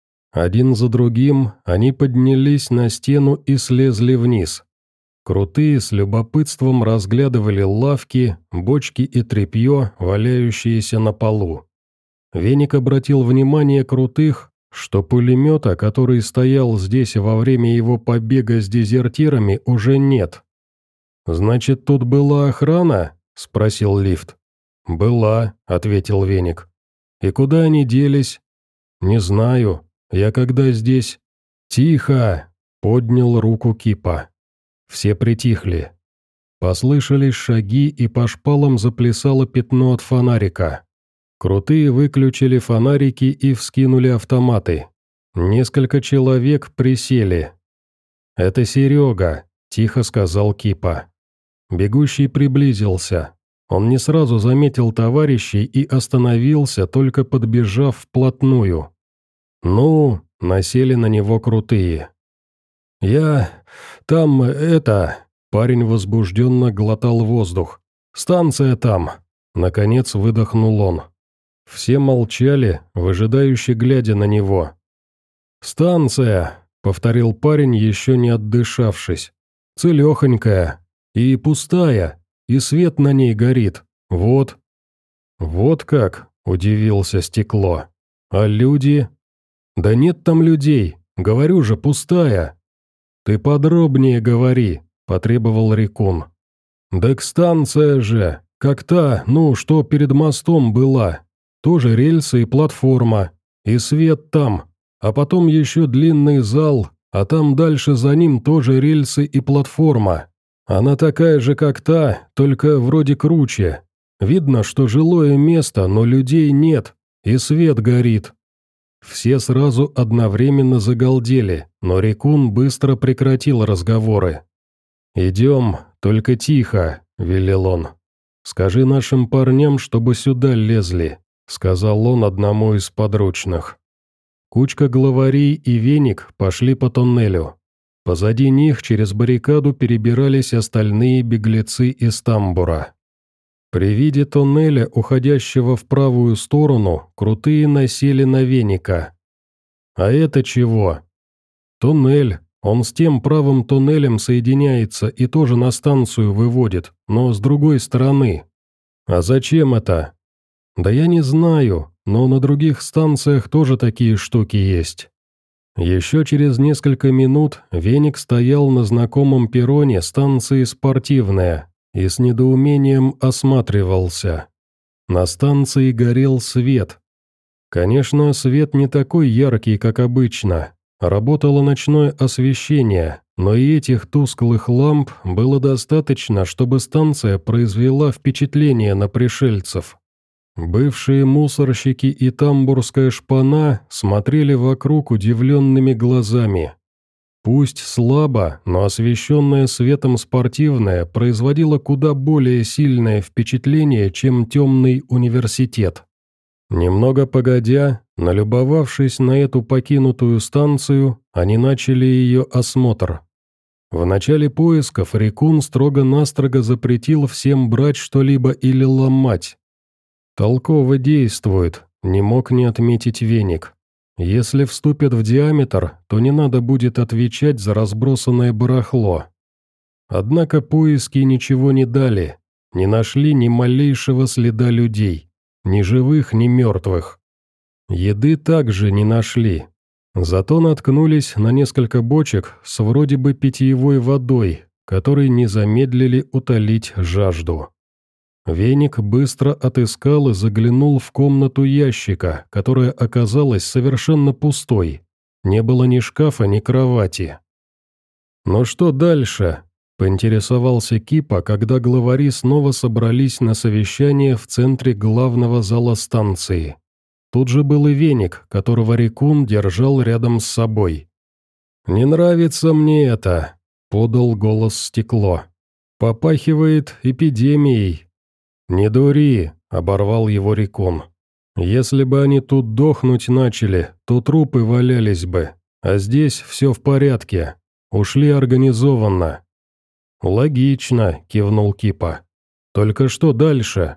Один за другим они поднялись на стену и слезли вниз. Крутые с любопытством разглядывали лавки, бочки и тряпье, валяющиеся на полу. Веник обратил внимание Крутых, что пулемета, который стоял здесь во время его побега с дезертирами, уже нет. «Значит, тут была охрана?» – спросил Лифт. «Была», – ответил Веник. «И куда они делись?» «Не знаю. Я когда здесь...» «Тихо!» – поднял руку Кипа. Все притихли. Послышались шаги, и по шпалам заплясало пятно от фонарика. Крутые выключили фонарики и вскинули автоматы. Несколько человек присели. «Это Серега», – тихо сказал Кипа. Бегущий приблизился. Он не сразу заметил товарищей и остановился, только подбежав вплотную. «Ну», – насели на него Крутые. Там, Парень возбужденно глотал воздух. «Станция там!» Наконец выдохнул он. Все молчали, выжидающе глядя на него. «Станция!» — повторил парень, еще не отдышавшись. «Целехонькая. И пустая. И свет на ней горит. Вот». «Вот как?» — удивился Стекло. «А люди?» «Да нет там людей. Говорю же, пустая». «Ты подробнее говори», — потребовал Рекун. «Так станция же, как та, что перед мостом была. Тоже рельсы и платформа, и свет там, а потом еще длинный зал, а там дальше за ним тоже рельсы и платформа. Она такая же, как та, только вроде круче. Видно, что жилое место, но людей нет, и свет горит». Все сразу одновременно загалдели, но Рекун быстро прекратил разговоры. «Идем, только тихо», — велел он. «Скажи нашим парням, чтобы сюда лезли», — сказал он одному из подручных. Кучка главарей и Веник пошли по тоннелю. Позади них через баррикаду перебирались остальные беглецы из тамбура. При виде тоннеля, уходящего в правую сторону, Крутые насели на Веника. «А это чего?» «Туннель. Он с тем правым туннелем соединяется и тоже на станцию выводит, но с другой стороны». «А зачем это?» «Да я не знаю, но на других станциях тоже такие штуки есть». Еще через несколько минут Веник стоял на знакомом перроне станции «Спортивная» и с недоумением осматривался. На станции горел свет. Конечно, свет не такой яркий, как обычно. Работало ночное освещение, но и этих тусклых ламп было достаточно, чтобы станция произвела впечатление на пришельцев. Бывшие мусорщики и тамбурская шпана смотрели вокруг удивленными глазами. Пусть слабо, но освещенное светом спортивное производило куда более сильное впечатление, чем темный университет. Немного погодя, налюбовавшись на эту покинутую станцию, они начали ее осмотр. В начале поисков Рекун строго-настрого запретил всем брать что-либо или ломать. Толково действует, не мог не отметить Веник. Если вступят в диаметр, то не надо будет отвечать за разбросанное барахло. Однако поиски ничего не дали, не нашли ни малейшего следа людей, ни живых, ни мертвых. Еды также не нашли. Зато наткнулись на несколько бочек с вроде бы питьевой водой, которые не замедлили утолить жажду. Веник быстро отыскал и заглянул в комнату ящика, которая оказалась совершенно пустой. Не было ни шкафа, ни кровати. «Но что дальше?» – поинтересовался Кипа, когда главари снова собрались на совещание в центре главного зала станции. Тут же был и веник, которого Рекун держал рядом с собой. «Не нравится мне это», – подал голос Стекло. «Попахивает эпидемией». «Не дури», – оборвал его Рекун. «Если бы они тут дохнуть начали, то трупы валялись бы, а здесь все в порядке. Ушли организованно». «Логично», – кивнул Кипа. «Только что дальше?»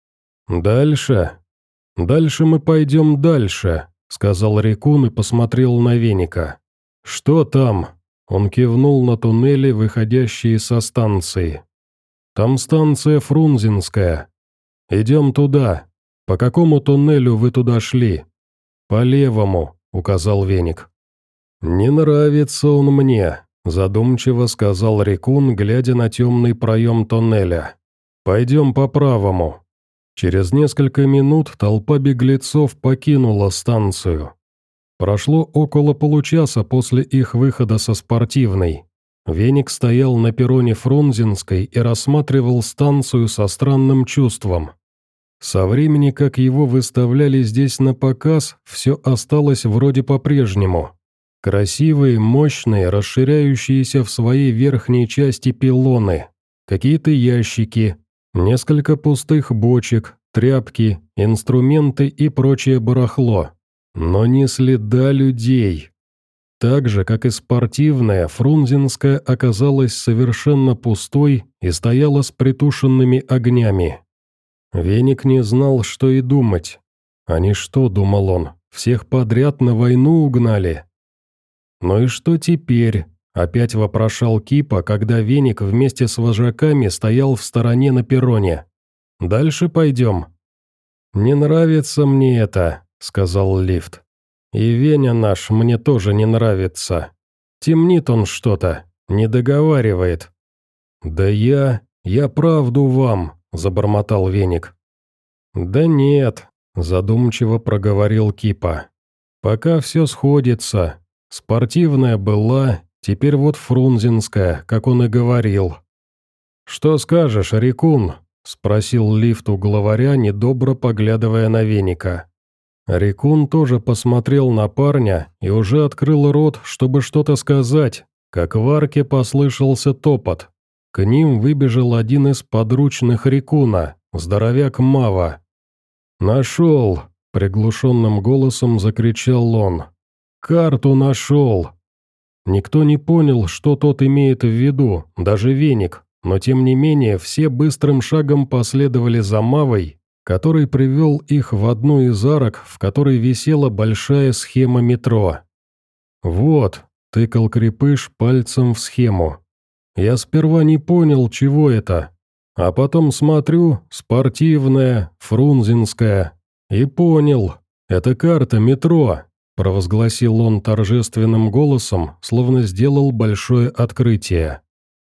«Дальше? Дальше мы пойдем дальше», – сказал Рекун и посмотрел на веника. «Что там?» – он кивнул на туннели, выходящие со станции. «Там станция Фрунзенская. Идем туда. По какому туннелю вы туда шли?» «По левому», – указал веник. «Не нравится он мне», – задумчиво сказал Рекун, глядя на темный проем тоннеля. «Пойдем по правому». Через несколько минут толпа беглецов покинула станцию. Прошло около получаса после их выхода со спортивной. Веник стоял на перроне Фрунзенской и рассматривал станцию со странным чувством. Со времени, как его выставляли здесь на показ, все осталось вроде по-прежнему. Красивые, мощные, расширяющиеся в своей верхней части пилоны, какие-то ящики, несколько пустых бочек, тряпки, инструменты и прочее барахло. Но ни следа людей. Так же, как и спортивная, Фрунзенская оказалась совершенно пустой и стояла с притушенными огнями. Веник не знал, что и думать. Они что, думал он, всех подряд на войну угнали? «Ну и что теперь?» – опять вопрошал Кипа, когда Веник вместе с вожаками стоял в стороне на перроне. «Дальше пойдем». «Не нравится мне это», – сказал лифт. «И Веня наш мне тоже не нравится. Темнит он что-то, не договаривает». «Да я правду вам», – забормотал Веник. «Да нет», – задумчиво проговорил Кипа. «Пока все сходится. Спортивная была, теперь вот Фрунзенская, как он и говорил». «Что скажешь, Рекун?» – спросил лифт у главаря, недобро поглядывая на Веника. Рекун тоже посмотрел на парня и уже открыл рот, чтобы что-то сказать, как в арке послышался топот. К ним выбежал один из подручных Рекуна, здоровяк Мава. «Нашел!» – приглушенным голосом закричал он. «Карту нашел!» Никто не понял, что тот имеет в виду, даже Веник, но тем не менее все быстрым шагом последовали за Мавой, который привел их в одну из арок, в которой висела большая схема метро. «Вот», – тыкал Крепыш пальцем в схему. «Я сперва не понял, чего это, а потом смотрю, спортивная, Фрунзенская, и понял, это карта метро», – провозгласил он торжественным голосом, словно сделал большое открытие.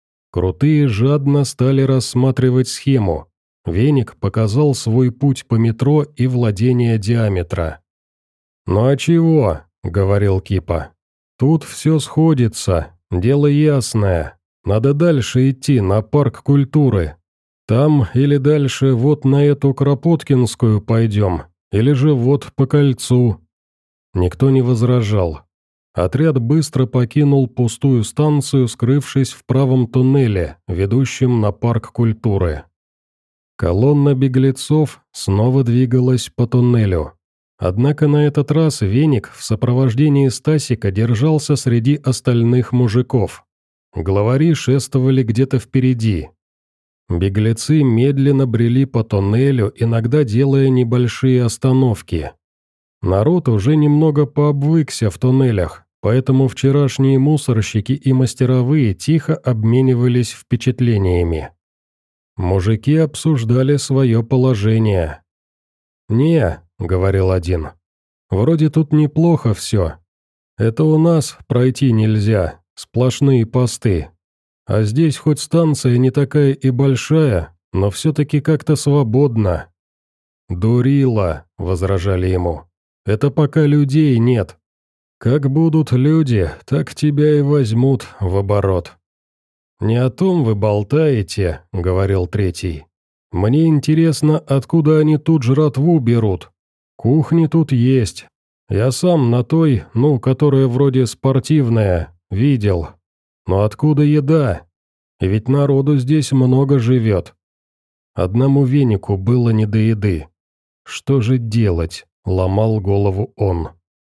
Крутые жадно стали рассматривать схему. Веник показал свой путь по метро и владение диаметра. «Ну а чего?» – говорил Кипа. «Тут все сходится, дело ясное. Надо дальше идти, на парк культуры. Там или дальше вот на эту Кропоткинскую пойдем, или же вот по кольцу». Никто не возражал. Отряд быстро покинул пустую станцию, скрывшись в правом туннеле, ведущем на парк культуры. Колонна беглецов снова двигалась по туннелю. Однако на этот раз Веник в сопровождении Стасика держался среди остальных мужиков. Главари шествовали где-то впереди. Беглецы медленно брели по туннелю, иногда делая небольшие остановки. Народ уже немного пообвыкся в туннелях, поэтому вчерашние мусорщики и мастеровые тихо обменивались впечатлениями. Мужики обсуждали свое положение. «Не», — говорил один, Вроде тут неплохо все. Это у нас пройти нельзя, сплошные посты. А здесь хоть станция не такая и большая, но все-таки как-то свободно». «Дурила», — возражали ему. «Это пока людей нет. Как будут люди, так тебя и возьмут в оборот». «Не о том вы болтаете», — говорил третий. «Мне интересно, откуда они тут жратву берут. Кухни тут есть. Я сам на той, которая вроде спортивная, видел. Но откуда еда? И ведь народу здесь много живет». Одному венику было не до еды. «Что же делать?» — ломал голову он.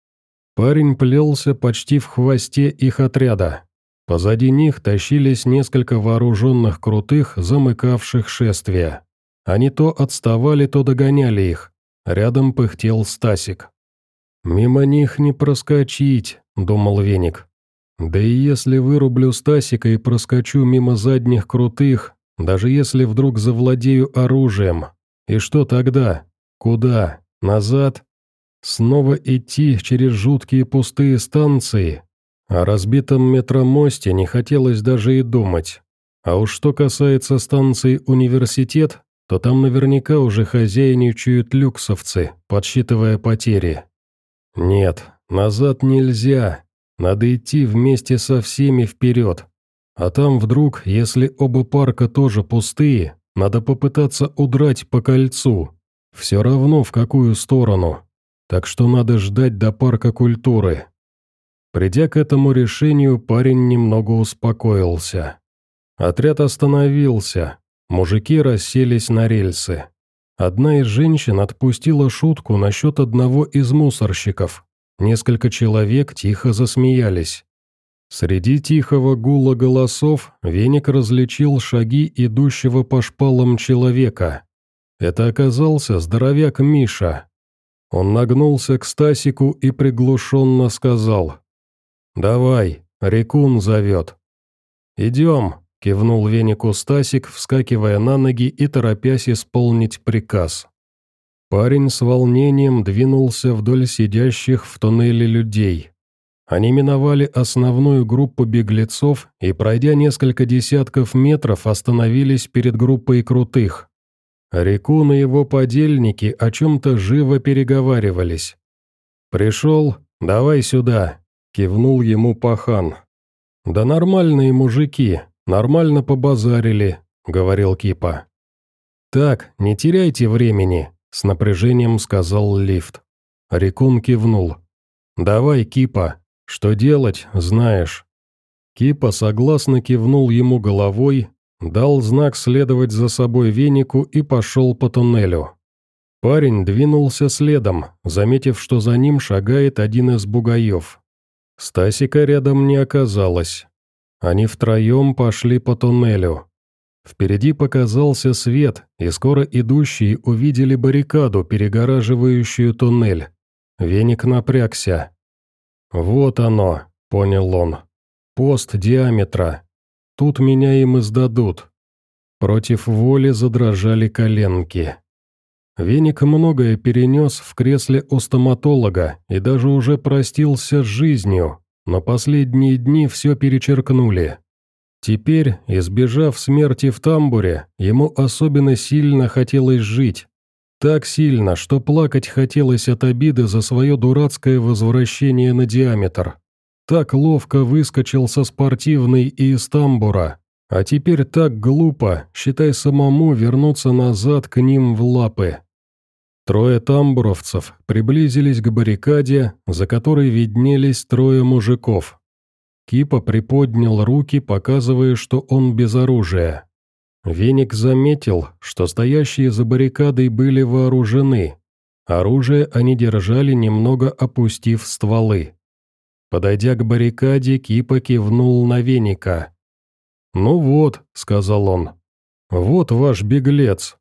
Парень плелся почти в хвосте их отряда. Позади них тащились несколько вооруженных крутых, замыкавших шествие. Они то отставали, то догоняли их. Рядом пыхтел Стасик. «Мимо них не проскочить», — думал Веник. «Да и если вырублю Стасика и проскочу мимо задних крутых, даже если вдруг завладею оружием, и что тогда? Куда? Назад? Снова идти через жуткие пустые станции?» О разбитом метромосте не хотелось даже и думать. А уж что касается станции «Университет», то там наверняка уже хозяйничают люксовцы, подсчитывая потери. Нет, назад нельзя, надо идти вместе со всеми вперед. А там вдруг, если оба парка тоже пустые, надо попытаться удрать по кольцу. Все равно в какую сторону. Так что надо ждать до парка культуры. Придя к этому решению, парень немного успокоился. Отряд остановился. Мужики расселись на рельсы. Одна из женщин отпустила шутку насчет одного из мусорщиков. Несколько человек тихо засмеялись. Среди тихого гула голосов Веник различил шаги идущего по шпалам человека. Это оказался здоровяк Миша. Он нагнулся к Стасику и приглушенно сказал: «Давай, Рекун зовет». «Идем», — кивнул Венику Стасик, вскакивая на ноги и торопясь исполнить приказ. Парень с волнением двинулся вдоль сидящих в туннеле людей. Они миновали основную группу беглецов и, пройдя несколько десятков метров, остановились перед группой крутых. Рекун и его подельники о чем-то живо переговаривались. «Пришел? Давай сюда», — кивнул ему пахан. «Да нормальные мужики, нормально побазарили», — говорил Кипа. «Так, не теряйте времени», — с напряжением сказал лифт. Рекун кивнул. «Давай, Кипа, что делать, знаешь». Кипа согласно кивнул ему головой, дал знак следовать за собой Венику и пошел по туннелю. Парень двинулся следом, заметив, что за ним шагает один из бугаев. Стасика рядом не оказалось. Они втроем пошли по туннелю. Впереди показался свет, и скоро идущие увидели баррикаду, перегораживающую туннель. Веник напрягся. «Вот оно», — понял он. «Пост диаметра. Тут меня им и сдадут». Против воли задрожали коленки. Веник многое перенес в кресле у стоматолога и даже уже простился с жизнью, но последние дни все перечеркнули. Теперь, избежав смерти в тамбуре, ему особенно сильно хотелось жить. Так сильно, что плакать хотелось от обиды за свое дурацкое возвращение на диаметр. Так ловко выскочил со спортивной и из тамбура, а теперь так глупо, считай, самому вернуться назад к ним в лапы. Трое тамбуровцев приблизились к баррикаде, за которой виднелись трое мужиков. Кипа приподнял руки, показывая, что он без оружия. Веник заметил, что стоящие за баррикадой были вооружены. Оружие они держали, немного опустив стволы. Подойдя к баррикаде, Кипа кивнул на Веника. «Ну вот», — сказал он, — «вот ваш беглец».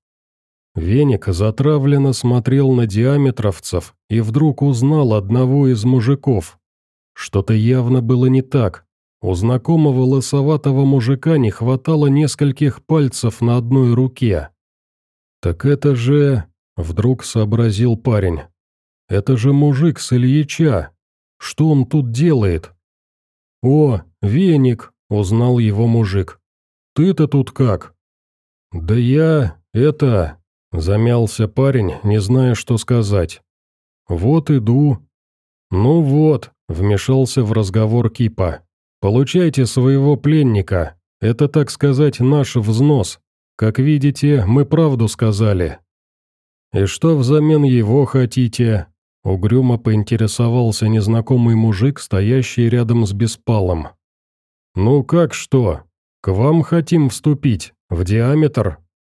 Веник затравленно смотрел на диаметровцев и вдруг узнал одного из мужиков. Что-то явно было не так. У знакомого лысоватого мужика не хватало нескольких пальцев на одной руке. «Так это же...» — вдруг сообразил парень. это же мужик с Ильича. Что он тут делает?» «О, веник!» – узнал его мужик. «Ты-то тут как?» «Да я... замялся парень, не зная, что сказать. «Вот иду». «Ну вот», – вмешался в разговор Кипа. «Получайте своего пленника. Это, так сказать, наш взнос. Как видите, мы правду сказали». «И что взамен его хотите?» – угрюмо поинтересовался незнакомый мужик, стоящий рядом с Беспалом. «Ну как что? К вам хотим вступить, в диаметр».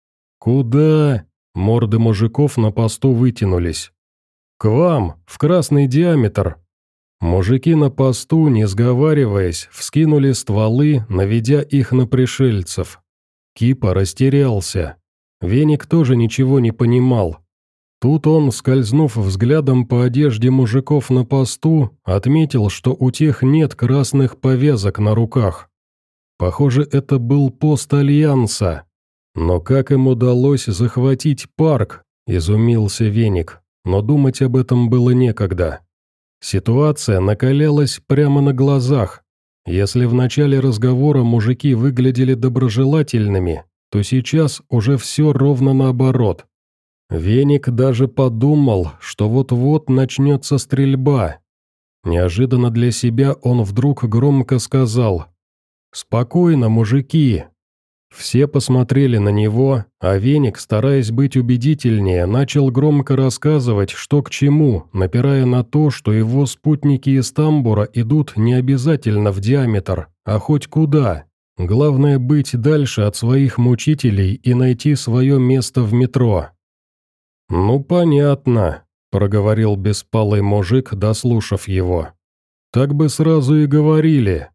«Куда?» – морды мужиков на посту вытянулись. «К вам, в красный диаметр». Мужики на посту, не сговариваясь, вскинули стволы, наведя их на пришельцев. Кипа растерялся. Веник тоже ничего не понимал. Тут он, скользнув взглядом по одежде мужиков на посту, отметил, что у тех нет красных повязок на руках. Похоже, это был пост Альянса. Но как им удалось захватить парк, изумился Веник, но думать об этом было некогда. Ситуация накалялась прямо на глазах. Если в начале разговора мужики выглядели доброжелательными, то сейчас уже все ровно наоборот. Веник даже подумал, что вот-вот начнется стрельба. Неожиданно для себя он вдруг громко сказал: «Спокойно, мужики». Все посмотрели на него, а Веник, стараясь быть убедительнее, начал громко рассказывать, что к чему, напирая на то, что его спутники из тамбура идут не обязательно в диаметр, а хоть куда. Главное быть дальше от своих мучителей и найти свое место в метро. «Ну, понятно», – проговорил беспалый мужик, дослушав его. «Так бы сразу и говорили».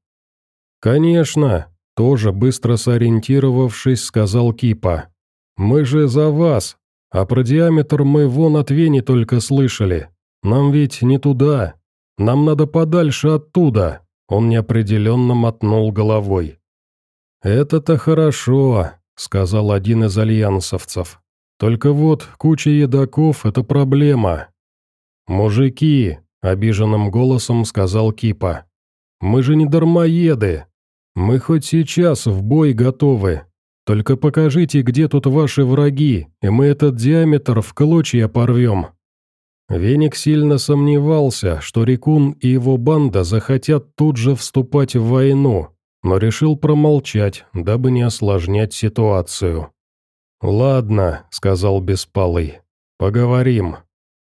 «Конечно», – тоже быстро сориентировавшись, сказал Кипа. «Мы же за вас, а про диаметр мы вон от Вени только слышали. Нам ведь не туда, нам надо подальше оттуда», – он неопределенно мотнул головой. «Это-то хорошо», – сказал один из альянсовцев. «Только вот куча едоков – это проблема». «Мужики», – обиженным голосом сказал Кипа, – «мы же не дармоеды. Мы хоть сейчас в бой готовы. Только покажите, где тут ваши враги, и мы этот диаметр в клочья порвем». Веник сильно сомневался, что Рекун и его банда захотят тут же вступать в войну, но решил промолчать, дабы не осложнять ситуацию. «Ладно», — сказал Беспалый, — «поговорим».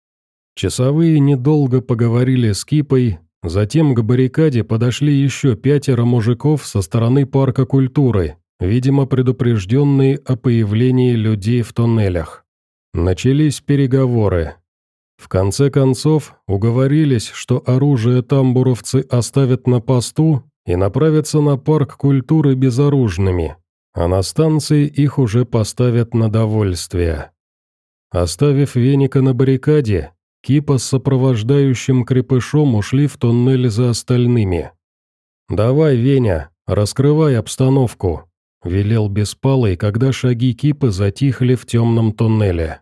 Часовые недолго поговорили с Кипой, затем к баррикаде подошли еще 5 мужиков со стороны парка культуры, видимо, предупрежденные о появлении людей в туннелях. Начались переговоры. В конце концов, уговорились, что оружие тамбуровцы оставят на посту и направятся на парк культуры безоружными, а на станции их уже поставят на довольствие. Оставив Веника на баррикаде, Кипа с сопровождающим крепышом ушли в туннель за остальными. «Давай, Веня, раскрывай обстановку», – велел Беспалый, когда шаги Кипы затихли в темном туннеле.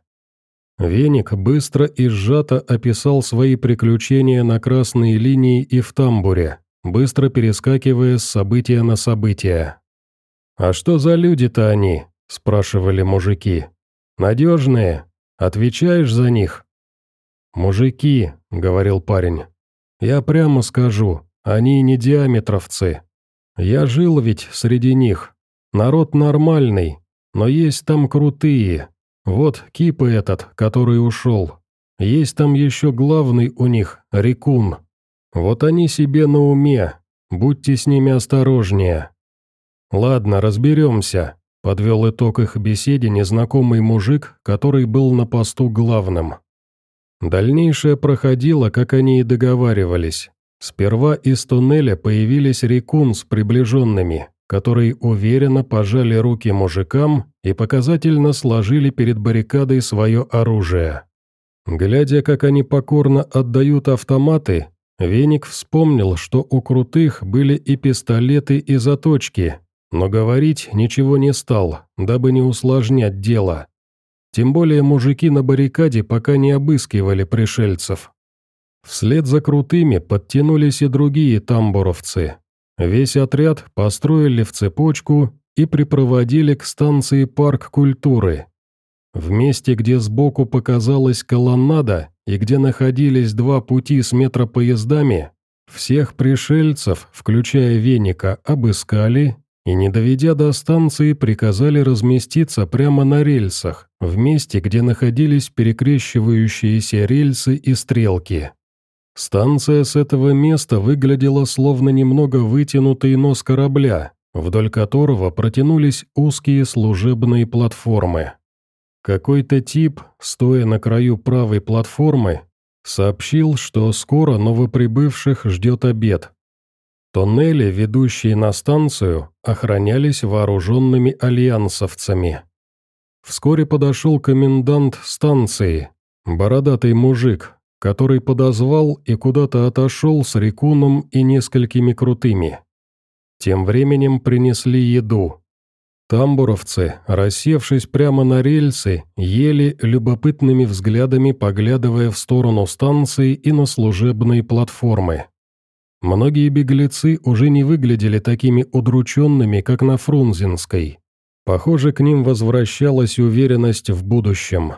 Веник быстро и сжато описал свои приключения на красной линии и в тамбуре, быстро перескакивая с события на события. «А что за люди-то они?» – спрашивали мужики. «Надежные? Отвечаешь за них?» «Мужики», — говорил парень, — «я прямо скажу, они не диаметровцы. Я жил ведь среди них. Народ нормальный, но есть там крутые. Вот Кипа этот, который ушел. Есть там еще главный у них, Рекун. Вот они себе на уме, будьте с ними осторожнее». «Ладно, разберемся», — подвел итог их беседе незнакомый мужик, который был на посту главным. Дальнейшее проходило, как они и договаривались. Сперва из туннеля появились Рекун с приближенными, которые уверенно пожали руки мужикам и показательно сложили перед баррикадой свое оружие. Глядя, как они покорно отдают автоматы, Веник вспомнил, что у крутых были и пистолеты, и заточки, но говорить ничего не стал, дабы не усложнять дело. Тем более мужики на баррикаде пока не обыскивали пришельцев. Вслед за крутыми подтянулись и другие тамбуровцы. Весь отряд построили в цепочку и припроводили к станции парк культуры. В месте, где сбоку показалась колоннада и где находились два пути с метропоездами, всех пришельцев, включая Веника, обыскали и, не доведя до станции, приказали разместиться прямо на рельсах, в месте, где находились перекрещивающиеся рельсы и стрелки. Станция с этого места выглядела словно немного вытянутый нос корабля, вдоль которого протянулись узкие служебные платформы. Какой-то тип, стоя на краю правой платформы, сообщил, что скоро новоприбывших ждет обед. Тоннели, ведущие на станцию, охранялись вооруженными альянсовцами. Вскоре подошел комендант станции, бородатый мужик, который подозвал и куда-то отошел с Рикуном и несколькими крутыми. Тем временем принесли еду. Тамбуровцы, рассевшись прямо на рельсы, ели любопытными взглядами, поглядывая в сторону станции и на служебные платформы. Многие беглецы уже не выглядели такими удрученными, как на Фрунзенской. Похоже, к ним возвращалась уверенность в будущем.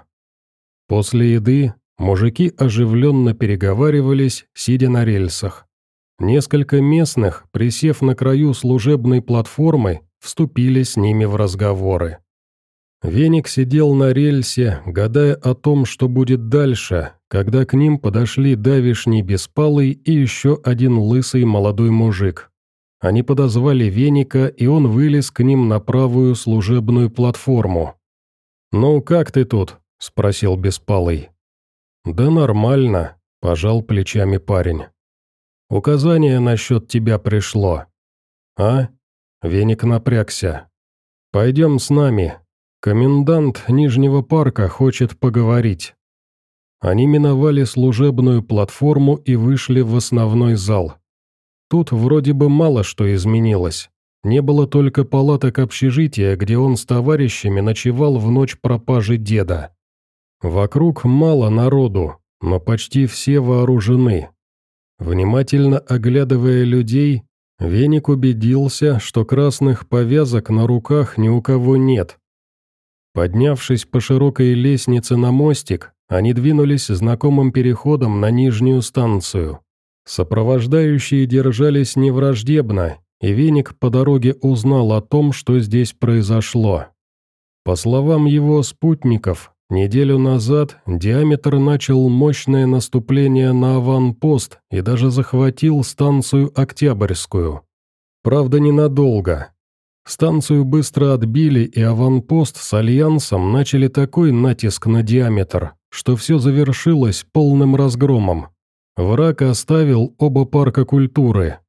После еды мужики оживленно переговаривались, сидя на рельсах. Несколько местных, присев на краю служебной платформы, вступили с ними в разговоры. Веник сидел на рельсе, гадая о том, что будет дальше, когда к ним подошли давишний Беспалый и еще один лысый молодой мужик. Они подозвали Веника, и он вылез к ним на правую служебную платформу. «Ну, как ты тут?» – спросил Беспалый. «Да нормально», – пожал плечами парень. «Указание насчет тебя пришло». «А?» – Веник напрягся. «Пойдем с нами. Комендант Нижнего парка хочет поговорить». Они миновали служебную платформу и вышли в основной зал. Тут вроде бы мало что изменилось. Не было только палаток общежития, где он с товарищами ночевал в ночь пропажи деда. Вокруг мало народу, но почти все вооружены. Внимательно оглядывая людей, Веник убедился, что красных повязок на руках ни у кого нет. Поднявшись по широкой лестнице на мостик, они двинулись знакомым переходом на нижнюю станцию. Сопровождающие держались невраждебно, и Веник по дороге узнал о том, что здесь произошло. По словам его спутников, неделю назад Диаметр начал мощное наступление на аванпост и даже захватил станцию Октябрьскую. Правда, ненадолго. Станцию быстро отбили, и аванпост с Альянсом начали такой натиск на Диаметр, что все завершилось полным разгромом. Враг оставил оба парка культуры.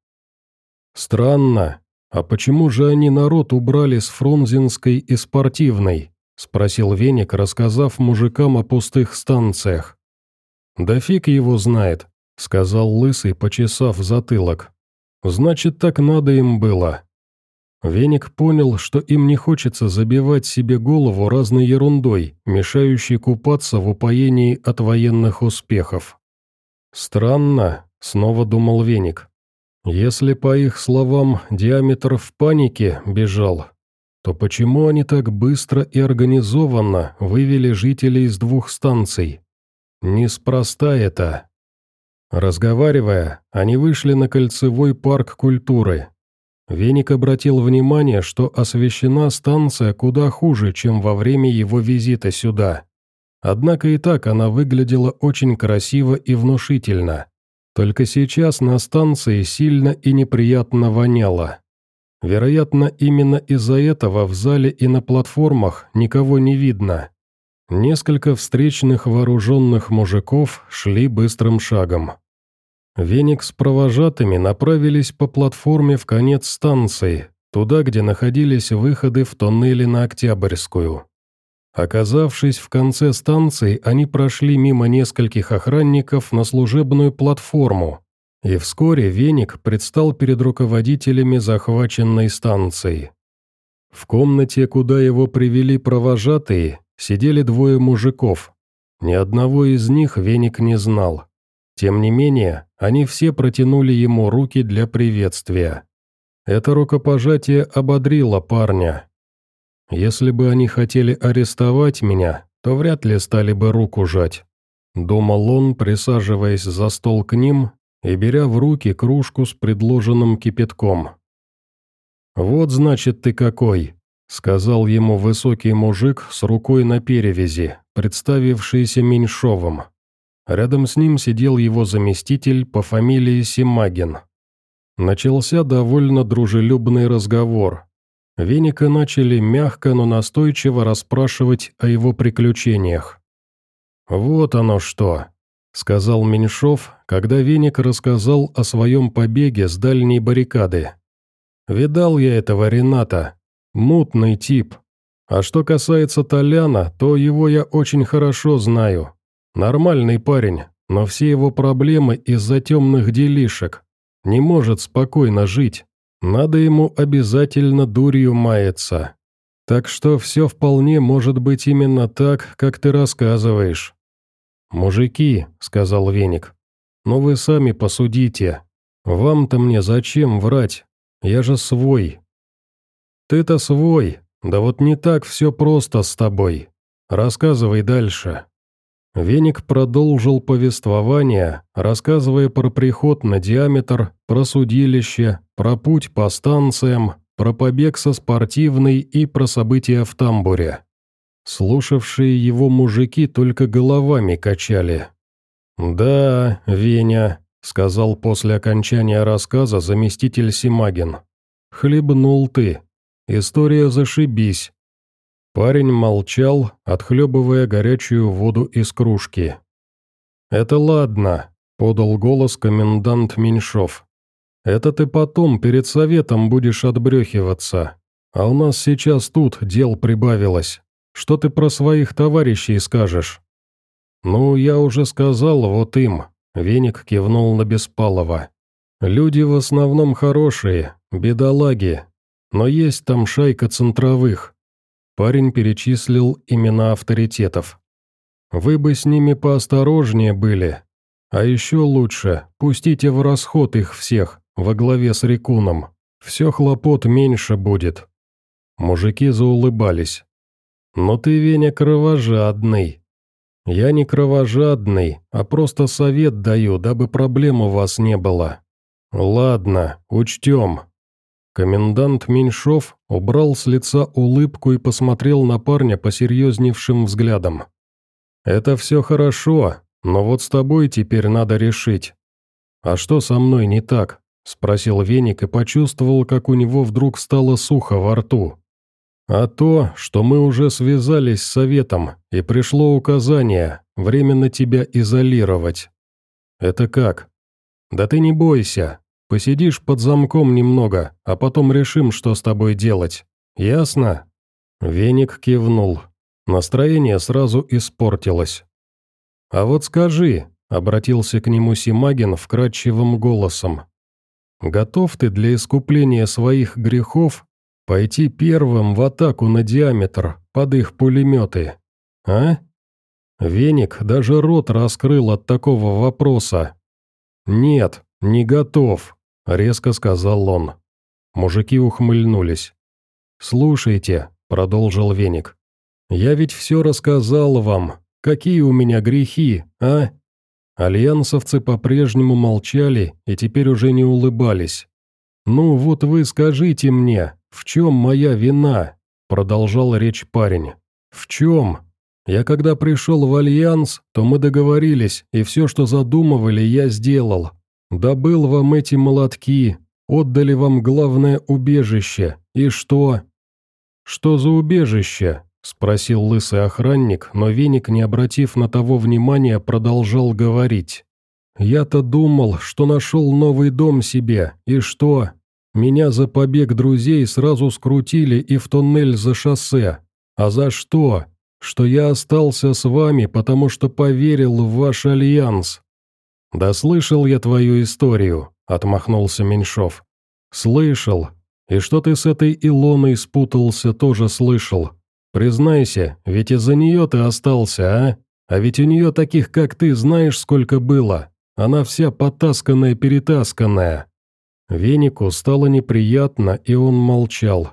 «Странно, а почему же они народ убрали с Фрунзенской и Спортивной?» – спросил Веник, рассказав мужикам о пустых станциях. «Да фиг его знает», – сказал Лысый, почесав затылок. «Значит, так надо им было». Веник понял, что им не хочется забивать себе голову разной ерундой, мешающей купаться в упоении от военных успехов. «Странно», — снова думал Веник. «Если, по их словам, Диаметр в панике бежал, то почему они так быстро и организованно вывели жителей из двух станций? Неспроста это». Разговаривая, они вышли на кольцевой парк культуры. Веник обратил внимание, что освещена станция куда хуже, чем во время его визита сюда. Однако и так она выглядела очень красиво и внушительно. Только сейчас на станции сильно и неприятно воняло. Вероятно, именно из-за этого в зале и на платформах никого не видно. Несколько встречных вооруженных мужиков шли быстрым шагом. Веник с провожатыми направились по платформе в конец станции, туда, где находились выходы в тоннели на Октябрьскую. Оказавшись в конце станции, они прошли мимо нескольких охранников на служебную платформу, и вскоре Веник предстал перед руководителями захваченной станции. В комнате, куда его привели провожатые, сидели двое мужиков. Ни одного из них Веник не знал. Тем не менее, они все протянули ему руки для приветствия. Это рукопожатие ободрило парня. «Если бы они хотели арестовать меня, то вряд ли стали бы руку жать», — думал он, присаживаясь за стол к ним и беря в руки кружку с предложенным кипятком. «Вот, значит, ты какой», — сказал ему высокий мужик с рукой на перевязи, представившийся Меньшовым. Рядом с ним сидел его заместитель по фамилии Симагин. Начался довольно дружелюбный разговор. Веника начали мягко, но настойчиво расспрашивать о его приключениях. «Вот оно что», — сказал Меньшов, когда Веник рассказал о своем побеге с дальней баррикады. «Видал я этого Рената. Мутный тип. А что касается Толяна, то его я очень хорошо знаю. Нормальный парень, но все его проблемы из-за темных делишек. Не может спокойно жить. Надо ему обязательно дурью маяться. Так что все вполне может быть именно так, как ты рассказываешь». «Мужики», — сказал Веник, — «но вы сами посудите. Вам-то мне зачем врать? Я же свой». «Ты-то свой, да вот не так все просто с тобой. Рассказывай дальше». Веник продолжил повествование, рассказывая про приход на Диаметр, про судилище, про путь по станциям, про побег со Спортивной и про события в тамбуре. Слушавшие его мужики только головами качали. «Да, Веня», — сказал после окончания рассказа заместитель Симагин. «Хлебнул ты. История зашибись». Парень молчал, отхлебывая горячую воду из кружки. «Это ладно», — подал голос комендант Меньшов. «Это ты потом перед советом будешь отбрехиваться. А у нас сейчас тут дел прибавилось. Что ты про своих товарищей скажешь?» «Ну, я уже сказал вот им», — Веник кивнул на Беспалова. «Люди в основном хорошие, бедолаги, но есть там шайка центровых». Парень перечислил имена авторитетов. «Вы бы с ними поосторожнее были. А еще лучше, пустите в расход их всех, во главе с Рекуном. Все хлопот меньше будет». Мужики заулыбались. «Но ты, Веня, кровожадный». «Я не кровожадный, а просто совет даю, дабы проблем у вас не было». «Ладно, учтем». Комендант Меньшов убрал с лица улыбку и посмотрел на парня посерьезневшим взглядом. «Это все хорошо, но вот с тобой теперь надо решить». «А что со мной не так?» – спросил Веник и почувствовал, как у него вдруг стало сухо во рту. «А то, что мы уже связались с советом, и пришло указание временно тебя изолировать». «Это как?» «Да ты не бойся. Посидишь под замком немного, а потом решим, что с тобой делать. Ясно?» Веник кивнул. Настроение сразу испортилось. «А вот скажи», — обратился к нему Симагин вкрадчивым голосом, «готов ты для искупления своих грехов пойти первым в атаку на Диаметр под их пулеметы, а?» Веник даже рот раскрыл от такого вопроса. «Нет, не готов», — резко сказал он. Мужики ухмыльнулись. «Слушайте», — продолжил Веник, — «я ведь все рассказал вам. Какие у меня грехи, а?» Альянсовцы по-прежнему молчали и теперь уже не улыбались. «Ну вот вы скажите мне, в чем моя вина?» — продолжал речь парень. «В чем? Я когда пришел в Альянс, то мы договорились, и все, что задумывали, я сделал. Добыл вам эти молотки, отдали вам главное убежище. И что?» «Что за убежище?» — спросил лысый охранник, но Веник, не обратив на того внимания, продолжал говорить. «Я-то думал, что нашел новый дом себе, и что? Меня за побег друзей сразу скрутили и в туннель за шоссе. А за что? Что я остался с вами, потому что поверил в ваш альянс». «Да слышал я твою историю», — отмахнулся Меньшов. «Слышал. И что ты с этой Илоной спутался, тоже слышал. Признайся, ведь из-за нее ты остался, а? А ведь у нее таких, как ты, знаешь, сколько было. Она вся потасканная-перетасканная». Венику стало неприятно, и он молчал.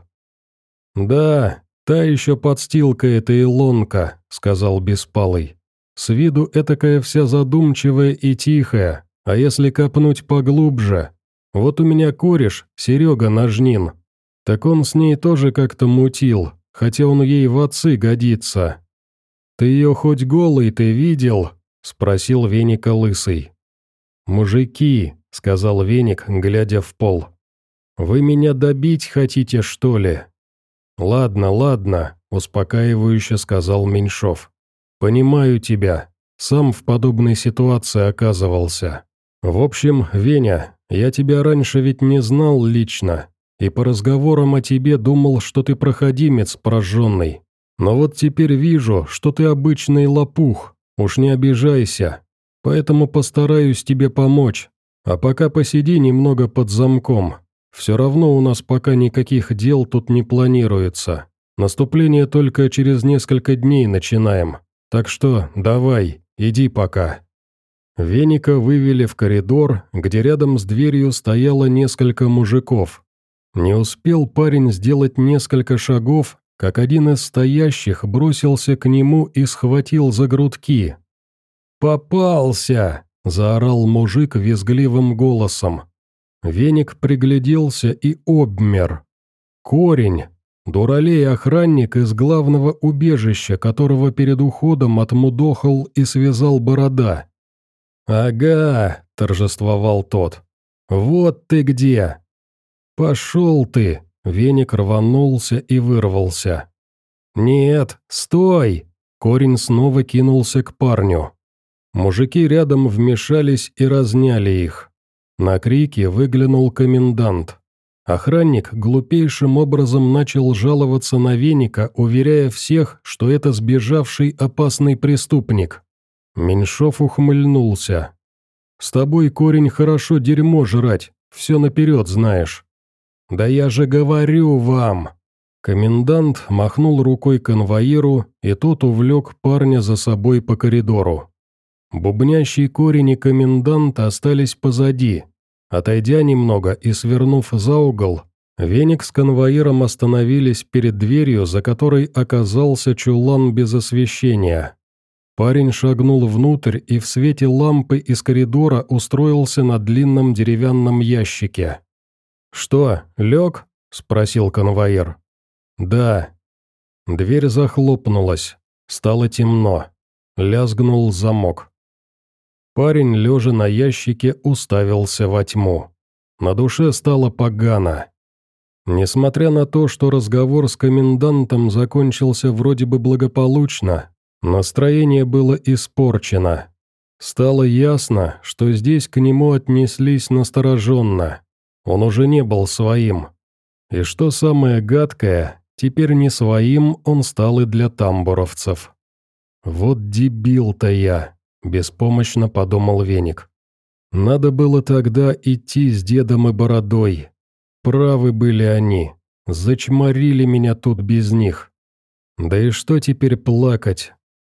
«Да, та еще подстилка эта Илонка», — сказал Беспалый. «С виду этакая вся задумчивая и тихая, а если копнуть поглубже? Вот у меня кореш, Серега Нажнин. Так он с ней тоже как-то мутил, хотя он ей в отцы годится». «Ты ее хоть голой-то видел?» — спросил Веника Лысый. «Мужики», — сказал Веник, глядя в пол. «Вы меня добить хотите, что ли?» «Ладно, ладно», — успокаивающе сказал Меньшов. «Понимаю тебя. Сам в подобной ситуации оказывался. В общем, Веня, я тебя раньше ведь не знал лично, и по разговорам о тебе думал, что ты проходимец прожженный. Но вот теперь вижу, что ты обычный лопух, уж не обижайся. Поэтому постараюсь тебе помочь, а пока посиди немного под замком. Все равно у нас пока никаких дел тут не планируется. Наступление только через несколько дней начинаем. Так что давай, иди пока». Веника вывели в коридор, где рядом с дверью стояло несколько мужиков. Не успел парень сделать несколько шагов, как один из стоящих бросился к нему и схватил за грудки. «Попался!» – заорал мужик визгливым голосом. Веник пригляделся и обмер. Корень, дуралей-охранник из главного убежища, которого перед уходом отмудохал и связал Борода. «Ага», – торжествовал тот, – «вот ты где!» «Пошел ты!» – Веник рванулся и вырвался. «Нет, стой!» – корень снова кинулся к парню. Мужики рядом вмешались и разняли их. На крики выглянул комендант. Охранник глупейшим образом начал жаловаться на Веника, уверяя всех, что это сбежавший опасный преступник. Меньшов ухмыльнулся. «С тобой, корень, хорошо дерьмо жрать, все наперед знаешь». «Да я же говорю вам!» Комендант махнул рукой конвоиру, и тот увлек парня за собой по коридору. Бубнящий корень и комендант остались позади. Отойдя немного и свернув за угол, Веник с конвоиром остановились перед дверью, за которой оказался чулан без освещения. Парень шагнул внутрь и в свете лампы из коридора устроился на длинном деревянном ящике. «Что, лег?» – спросил конвоир. «Да». Дверь захлопнулась. Стало темно. Лязгнул замок. Парень, лежа на ящике, уставился во тьму. На душе стало погано. Несмотря на то, что разговор с комендантом закончился вроде бы благополучно, настроение было испорчено. Стало ясно, что здесь к нему отнеслись настороженно. Он уже не был своим. И что самое гадкое, теперь не своим он стал и для тамбуровцев. «Вот дебил-то я», – беспомощно подумал Веник. «Надо было тогда идти с дедом и бородой. Правы были они, зачморили меня тут без них. Да и что теперь плакать?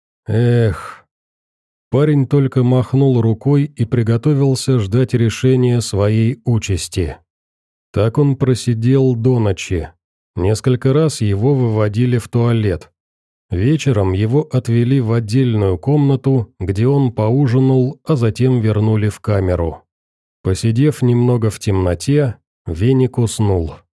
Эх». Парень только махнул рукой и приготовился ждать решения своей участи. Так он просидел до ночи. Несколько раз его выводили в туалет. Вечером его отвели в отдельную комнату, где он поужинал, а затем вернули в камеру. Посидев немного в темноте, Веник уснул.